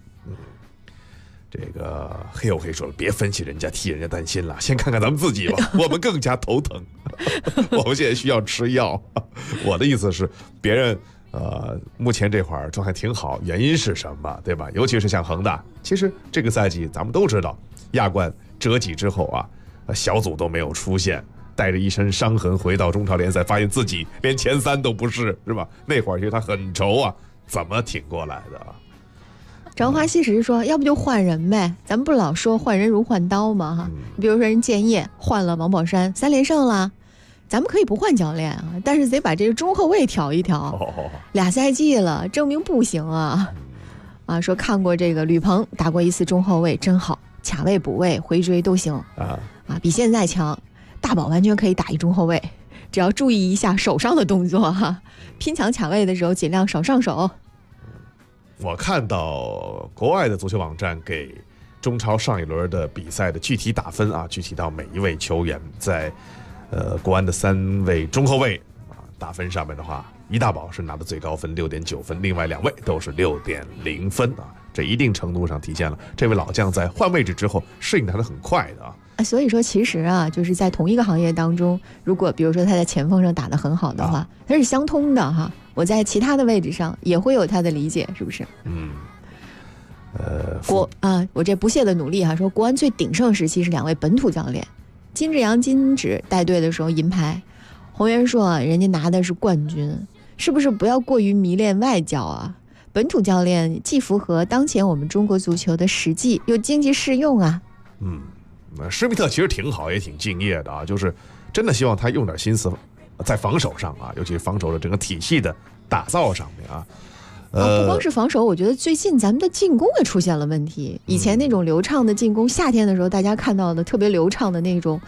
这个黑又黑说了，别分析人家替人家担心了，先看看咱们自己吧我们更加头疼我们现在需要吃药我的意思是，别人目前这会儿状态挺好，原因是什么，对吧？尤其是像恒大，其实这个赛季咱们都知道，亚冠折戟之后啊，小组都没有出现，带着一身伤痕回到中超联赛，发现自己连前3都不是吧？那会儿其实他很愁啊，怎么挺过来的啊？ 张华西时说，要不就换人呗，咱们不老说换人如换刀吗？哈，比如说人建业换了王宝山，3连胜了，咱们可以不换教练啊，但是得把这个中后卫调一调。2赛季了，证明不行啊！啊，说看过这个吕鹏打过1次中后卫，真好，卡位补位回追都行啊，比现在强。大宝完全可以打一中后卫，只要注意一下手上的动作哈，拼抢卡位的时候尽量少上手。 我看到国外的足球网站给中超上一轮的比赛的具体打分啊，具体到每一位球员在国安的3位中后卫啊打分上面的话，一大宝是拿的最高分6.9分，另外2位都是6.0分啊，这一定程度上体现了这位老将在换位置之后适应的还是很快的啊。 所以说其实啊，就是在同一个行业当中，如果比如说他在前锋上打得很好的话，它是相通的哈。我在其他的位置上也会有他的理解，是不是？我这不懈的努力哈，说国安最鼎盛时期是2位本土教练，金志扬、金指带队的时候银牌，洪元硕人家拿的是冠军，是不是不要过于迷恋外教啊？本土教练既符合当前我们中国足球的实际，又经济适用啊。 施密特其实挺好，也挺敬业的啊，就是真的希望他用点心思在防守上啊，尤其是防守的整个体系的打造上面啊。 不光是防守，我觉得最近咱们的进攻也出现了问题。以前那种流畅的进攻，夏天的时候大家看到的特别流畅的那种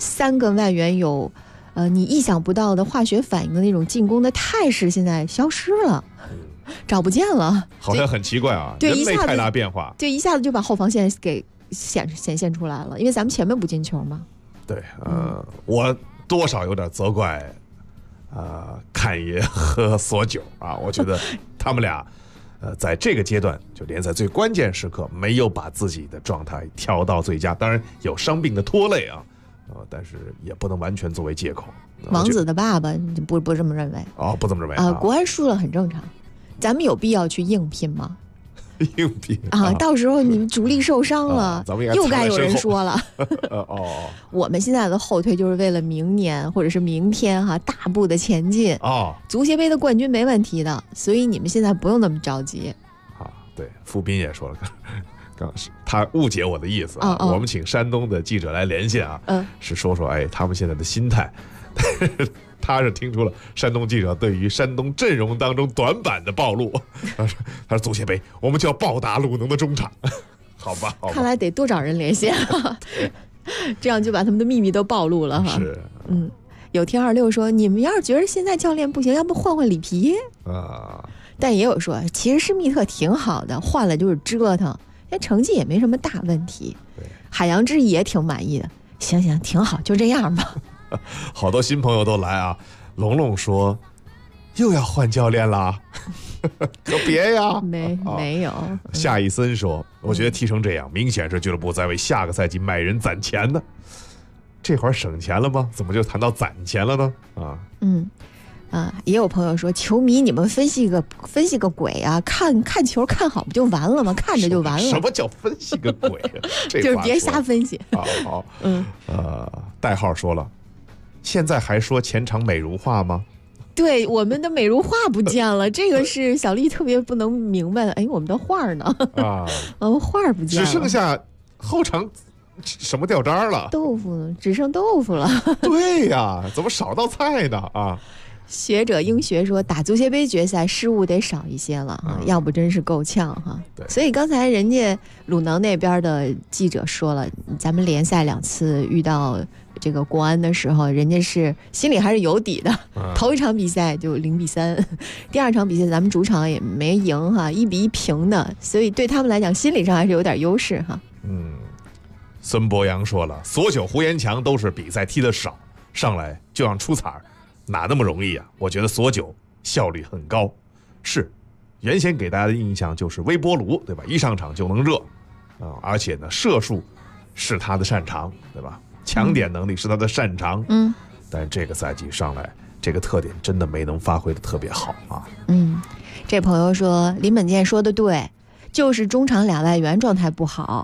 3个外援有你意想不到的化学反应的那种进攻的态势，现在消失了，找不见了， 好像很奇怪啊， 对， 人没太大变化， 对，一下子就把后防线给显现出来了，因为咱们前面不进球嘛。 对，我多少有点责怪侃爷和索九啊，我觉得他们俩在这个阶段就联赛最关键时刻没有把自己的状态调到最佳，当然有伤病的拖累啊，但是也不能完全作为借口。 王子的爸爸不这么认为不这么认为啊？ 国安输了很正常，咱们有必要去硬拼吗？ 硬拼到时候你们主力受伤了，又该有人说了。我们现在的后退就是为了明年或者是明天大步的前进。足协杯的冠军没问题的，所以你们现在不用那么着急。 对，傅斌也说了，刚他误解我的意思啊。我们请山东的记者来连线啊，是说他们现在的心态。他是听出了山东记者对于山东阵容当中短板的暴露，他说足协杯我们就要暴打鲁能的中场，好吧？ 看来得多找人连线，这样就把他们的秘密都暴露了哈。 是， 有天26说，你们要是觉得现在教练不行，要不换换里皮啊？但也有说，其实施密特挺好的，换了就是折腾，那成绩也没什么大问题。海洋之意也挺满意的，行，挺好，就这样吧。 好多新朋友都来啊！龙龙说又要换教练啦，可别呀！ 没有。 夏以森说，我觉得踢成这样，明显是俱乐部在为下个赛季买人攒钱呢。这会儿省钱了吗？怎么就谈到攒钱了呢？ 也有朋友说，球迷你们分析个鬼啊！看球看好不就完了吗？看着就完了。 什么叫分析个鬼啊？ 就是别瞎分析。 好，代号说了。现在还说前场美如画吗？ 对，我们的美如画不见了，这个是小丽特别不能明白的。我们的画呢？画不见了， 只剩下后场什么掉渣了？ 豆腐只剩豆腐了。 对呀，怎么少道菜呢？ 学者应学说，打足协杯决赛失误得少一些了要不真是够呛哈。所以刚才人家鲁能那边的记者说了，咱们联赛2次遇到这个国安的时候，人家是心里还是有底的。头一场比赛就0-3，第2场比赛咱们主场也没赢1-1平的，所以对他们来讲心理上还是有点优势哈。 孙博洋说了，索九、胡延强都是比赛踢得少，上来就让出彩，哪那么容易啊？我觉得索九效率很高，是原先给大家的印象就是微波炉，对吧？一上场就能热而且呢射术是他的擅长，对吧？抢点能力是他的擅长，但这个赛季上来这个特点真的没能发挥的特别好啊。 这朋友说林本健说的对，就是中场2外援状态不好，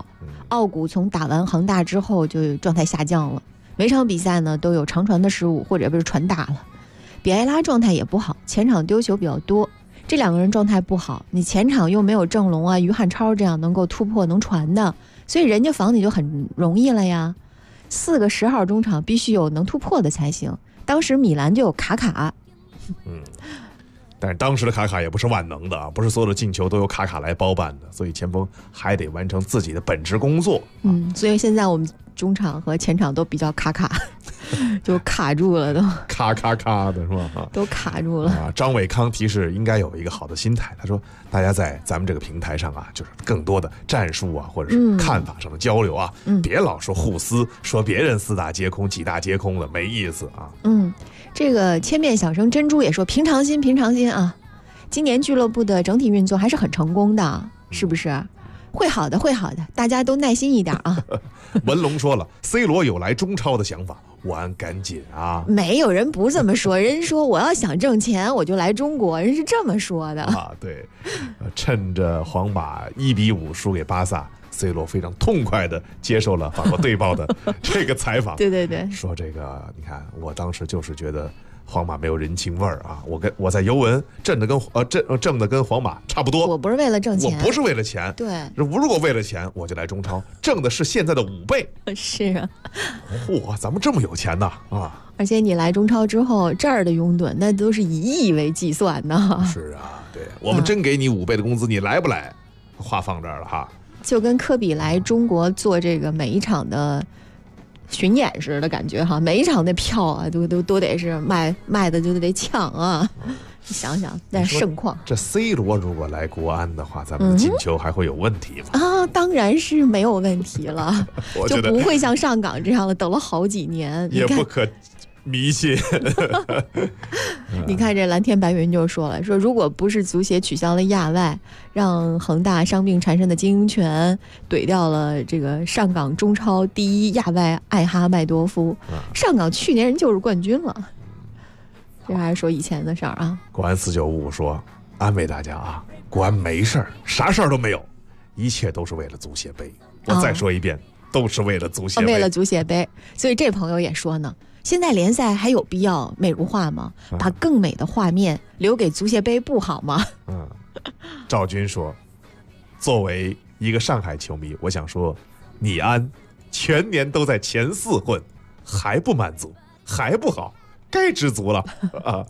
奥古从打完恒大之后就状态下降了，每场比赛呢都有长传的失误或者被传打了。比埃拉状态也不好，前场丢球比较多，这两个人状态不好，你前场又没有郑龙啊、于汉超这样能够突破能传的，所以人家防你就很容易了呀。4个10号中场必须有能突破的才行。当时米兰就有卡卡， 但是当时的卡卡也不是万能的啊，不是所有的进球都由卡卡来包办的，所以前锋还得完成自己的本职工作。 所以现在我们中场和前场都比较卡卡，就卡住了都， 咔咔咔的是吧？ 都卡住了啊！张伟康提示应该有一个好的心态，他说大家在咱们这个平台上啊，就是更多的战术啊，或者是看法上的交流啊，别老说互撕，说别人4大皆空、几大皆空的，没意思啊。 这个千面小生珍珠也说平常心，平常心啊！今年俱乐部的整体运作还是很成功的，是不是？会好的，会好的，大家都耐心一点啊。 文龙说了 ，C 罗有来中超的想法，我安赶紧啊！ 没有人不这么说，人说我要想挣钱，我就来中国，人是这么说的啊。对，趁着皇马1-5输给巴萨。C 罗非常痛快地接受了法国队报的这个采访， 对， 说这个你看，我当时就是觉得皇马没有人情味儿啊，我在尤文挣的跟皇马差不多， 我不是为了挣钱， 我不是为了钱， 对， 如果为了钱，我就来中超，挣的是现在的5倍， 是啊， 嚯，咱们这么有钱呐啊！ 而且你来中超之后，这儿的拥趸那都是以亿为计算的， 是啊，对，我们真给你5倍的工资，你来不来？话放这儿了哈。 就跟科比来中国做这个每一场的巡演似的感觉哈，每一场的票啊都得是卖的就得抢啊，你想想那盛况。 这 C 罗如果来国安的话，咱们的进球还会有问题吗？ 啊，当然是没有问题了，就不会像上港这样的等了好几年， 也不可迷信。 你看这蓝天白云就说了，说如果不是足协取消了亚外，让恒大伤病缠身的经营权怼掉了这个上港中超第1亚外艾哈迈多夫，上港去年人就是冠军了。这还是说以前的事儿啊。 国安4955说，安慰大家啊，国安没事儿，啥事儿都没有，一切都是为了足协杯。我再说一遍，都是为了足协杯， 为了足协杯。所以这朋友也说呢，现在联赛还有必要美如画吗？把更美的画面留给足协杯不好吗？ 赵军说，作为一个上海球迷，我想说，你安全年都在前4混，还不满足，还不好，该知足了啊。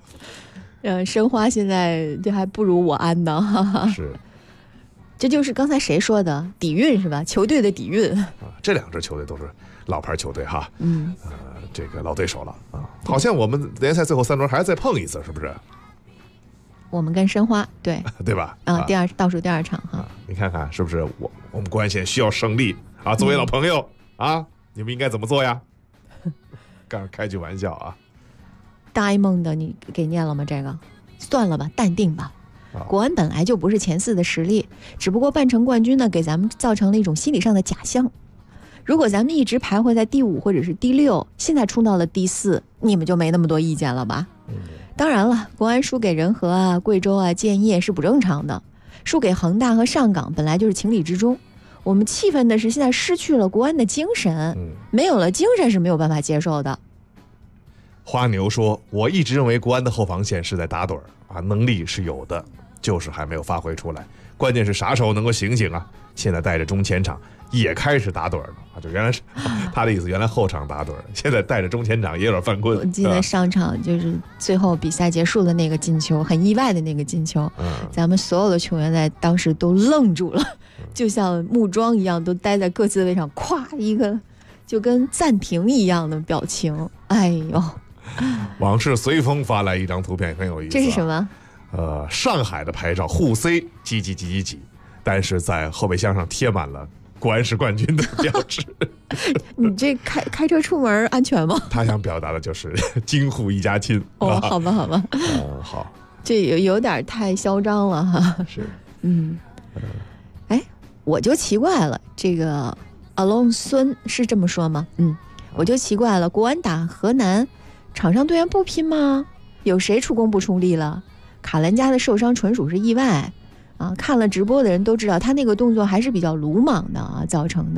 是， 这就是刚才谁说的底蕴是吧？球队的底蕴。 这2支球队都是老牌球队哈。这个老对手了啊，好像我们联赛最后3轮还要再碰一次，是不是？ 我们跟申花，对对吧？ 倒数第2场哈。 你看看是不是我们国安现在需要胜利啊？作为老朋友啊，你们应该怎么做呀？刚开句玩笑啊。 大爱梦的你给念了吗？这个算了吧，淡定吧。国安本来就不是前4的实力，只不过半程冠军呢，给咱们造成了一种心理上的假象。如果咱们一直徘徊在第5或者是第6，现在冲到了第4，你们就没那么多意见了吧？当然了，国安输给仁和啊、贵州啊、建业是不正常的，输给恒大和上港本来就是情理之中。我们气愤的是现在失去了国安的精神，没有了精神是没有办法接受的。 花牛说，我一直认为国安的后防线是在打盹啊，能力是有的，就是还没有发挥出来，关键是啥时候能够醒醒啊？现在带着中前场也开始打盹了啊！就原来是他的意思，原来后场打盹，现在带着中前场也有点犯困。 我记得上场就是最后比赛结束的那个进球，很意外的那个进球，咱们所有的球员在当时都愣住了，就像木桩一样，都待在各自的位上，咵一个就跟暂停一样的表情。哎呦！ 往事随风发来一张图片，很有意思。 这是什么？ 上海的牌照沪 C 几，但是在后备箱上贴满了国安是冠军的标志。 你这开车出门安全吗？ 他想表达的就是京沪一家亲。 哦，好吧。 好， 这有点太嚣张了哈。 是， 哎，我就奇怪了，这个阿隆孙是这么说吗？我就奇怪了，国安打河南，场上队员不拼吗？有谁出工不出力了？卡兰加的受伤纯属是意外啊！看了直播的人都知道，他那个动作还是比较鲁莽的啊造成的。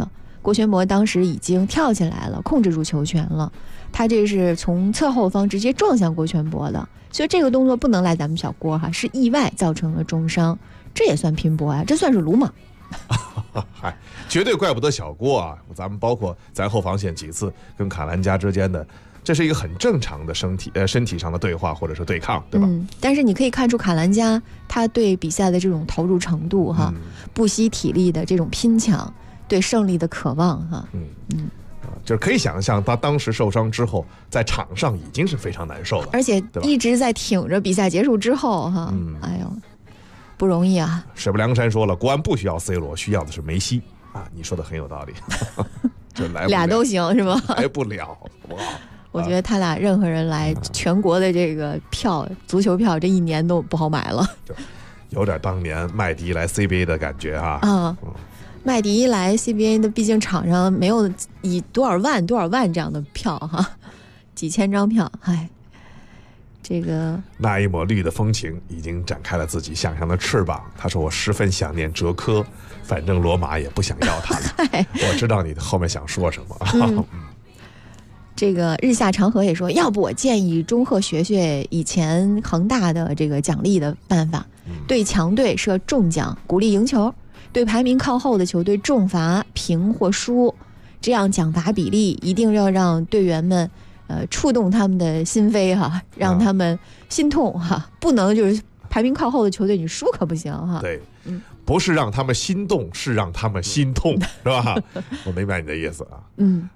郭全博当时已经跳起来了，控制住球权了，他这是从侧后方直接撞向郭全博的，所以这个动作不能赖咱们小郭哈，是意外造成了重伤，这也算拼搏啊，这算是鲁莽。 嗨，绝对怪不得小郭啊！咱们包括在后防线几次跟卡兰加之间的，这是一个很正常的身体上的对话或者是对抗，对吧？ 但是你可以看出卡兰加他对比赛的这种投入程度哈，不惜体力的这种拼抢，对胜利的渴望哈。 就是可以想象他当时受伤之后，在场上已经是非常难受了， 而且一直在挺着比赛结束之后哈，哎呦。不容易啊！ 水泊梁山说了，国安不需要 C 罗，需要的是梅西啊！你说的很有道理，就来不了俩都行是吧？ 来不了，好不好？ 我觉得他俩任何人来，全国的这个票，足球票这一年都不好买了， 有点当年麦迪来 CBA 的感觉哈。麦迪来 CBA 的，毕竟场上没有以多少万这样的票哈，几千张票，哎。这个那一抹绿的风情已经展开了自己想象的翅膀。他说：“我十分想念哲科，反正罗马也不想要他了。”我知道你后面想说什么。 这个日下长河也说，要不我建议钟赫学学以前恒大的这个奖励的办法，对强队设重奖，鼓励赢球；对排名靠后的球队重罚，平或输。这样奖罚比例一定要让队员们。触动他们的心扉哈，让他们心痛哈，不能就是排名靠后的球队你输可不行哈。 对，不是让他们心动，是让他们心痛，是吧？我明白你的意思啊。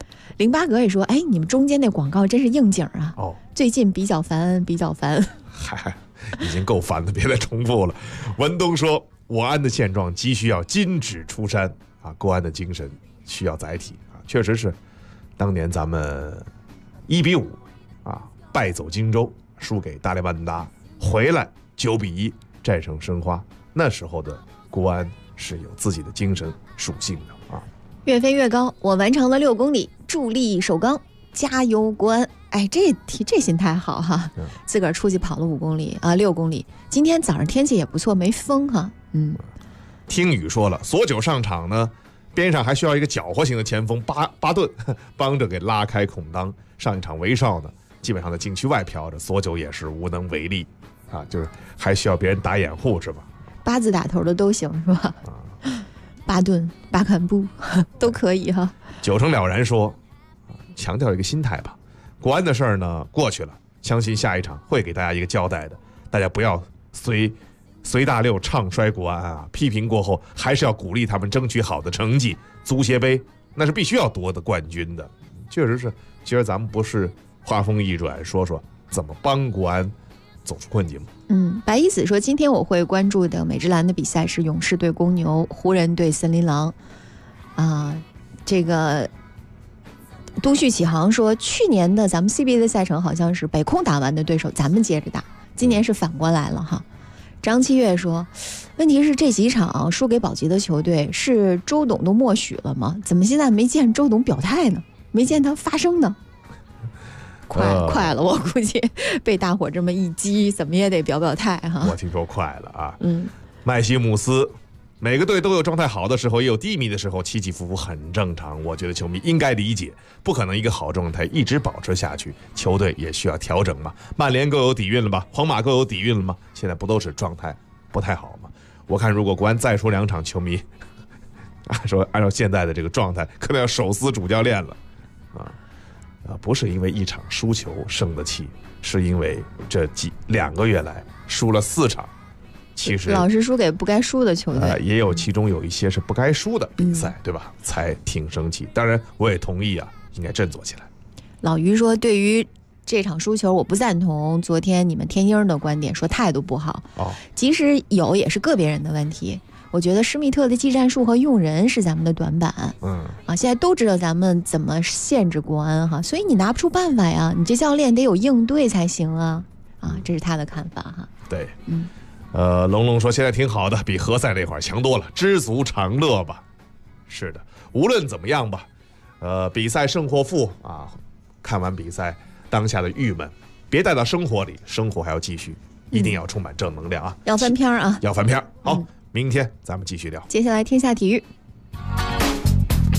08格也说，哎，你们中间那广告真是应景啊。最近比较烦。 嗨，已经够烦的，别再重复了。文东说，我安的现状急需要金指出山啊，国安的精神需要载体啊，确实是，当年咱们。1-5啊，败走荆州，输给大连万达，回来9-1战胜申花。那时候的国安是有自己的精神属性的啊。 越飞越高，我完成了6公里，助力首钢，加油国安！哎，这心态好哈，自个儿出去跑了5公里啊，6公里。今天早上天气也不错，没风哈。 听雨说了，索九上场呢，边上还需要一个搅和型的前锋巴顿帮着给拉开空当。上一场威少呢，基本上在禁区外飘着，索九也是无能为力啊，就是还需要别人打掩护是吧？8字打头的都行是吧？巴顿、巴坎布都可以哈。9成了然说，强调一个心态吧，国安的事儿呢过去了，相信下一场会给大家一个交代的，大家不要随大溜唱衰国安啊，批评过后还是要鼓励他们争取好的成绩，足协杯那是必须要夺得冠军的，确实是。其实咱们不是话锋一转，说怎么帮国安走出困境吗？ 白衣子说，今天我会关注的美职篮的比赛是勇士对公牛，湖人对森林狼。这个东旭启航说，去年的咱们 CBA 的赛程好像是北控打完的对手，咱们接着打，今年是反过来了哈。张七月说，问题是这几场输给保级的球队是周董都默许了吗？怎么现在没见周董表态呢？没见他发声呢，快了，我估计被大伙这么一激，怎么也得表态哈。 我听说快了啊。麦西姆斯，每个队都有状态好的时候，也有低迷的时候，起起伏伏很正常。我觉得球迷应该理解，不可能一个好状态一直保持下去，球队也需要调整嘛。曼联够有底蕴了吧？皇马够有底蕴了吗？现在不都是状态不太好吗？我看如果国安再输2场，球迷说按照现在的这个状态，可能要手撕主教练了。不是因为一场输球生的气，是因为这2个月来输了4场，其实老是输给不该输的球队， 也有其中有一些是不该输的比赛，对吧？才挺生气。当然，我也同意啊，应该振作起来。 老于说，对于这场输球，我不赞同昨天你们天鹰的观点，说态度不好。即使有，也是个别人的问题。我觉得施密特的技战术和用人是咱们的短板。现在都知道咱们怎么限制国安哈，所以你拿不出办法呀，你这教练得有应对才行啊。这是他的看法哈。 对，龙龙说现在挺好的，比何塞那会儿强多了，知足常乐吧。是的，无论怎么样吧，比赛胜或负啊，看完比赛当下的郁闷，别带到生活里，生活还要继续，一定要充满正能量啊！ 要翻篇啊！ 要翻篇。好。明天咱们继续聊。 接下来天下体育。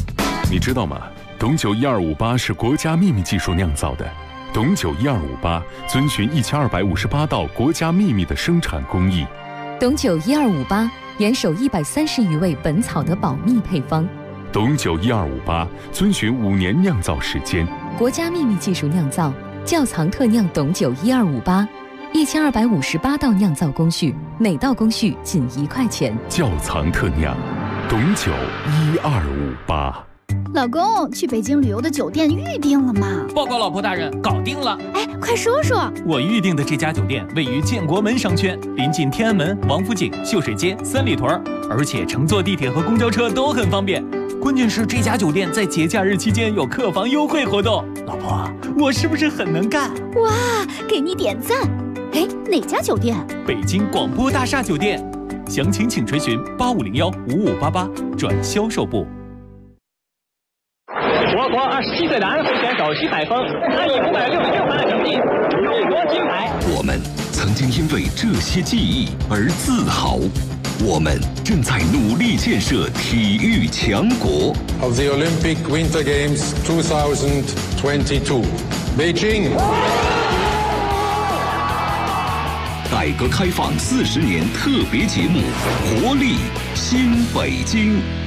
你知道吗？董酒1258是国家秘密技术酿造的。董酒1258遵循1258道国家秘密的生产工艺。 董酒1258严守130余位本草的保密配方。 董酒1258遵循5年酿造时间。 国家秘密技术酿造，窖藏特酿董酒1258，1258道酿造工序，每道工序仅1块钱。 窖藏特酿，董酒1258。 老公，去北京旅游的酒店预定了吗？ 报告老婆大人，搞定了。 哎，快说说。 我预定的这家酒店位于建国门商圈，临近天安门、王府井、秀水街、三里屯，而且乘坐地铁和公交车都很方便。关键是这家酒店在节假日期间有客房优惠活动。老婆，我是不是很能干？ 哇，给你点赞。哎，哪家酒店？ 北京广播大厦酒店。详情请垂询85015588转销售部。 我国27岁的安徽选手徐海峰，他以566分的成绩勇夺金牌。 我们曾经因为这些记忆而自豪，我们正在努力建设体育强国。 Of the Olympic Winter Games 2022, Beijing。 改革开放40年特别节目《活力新北京》。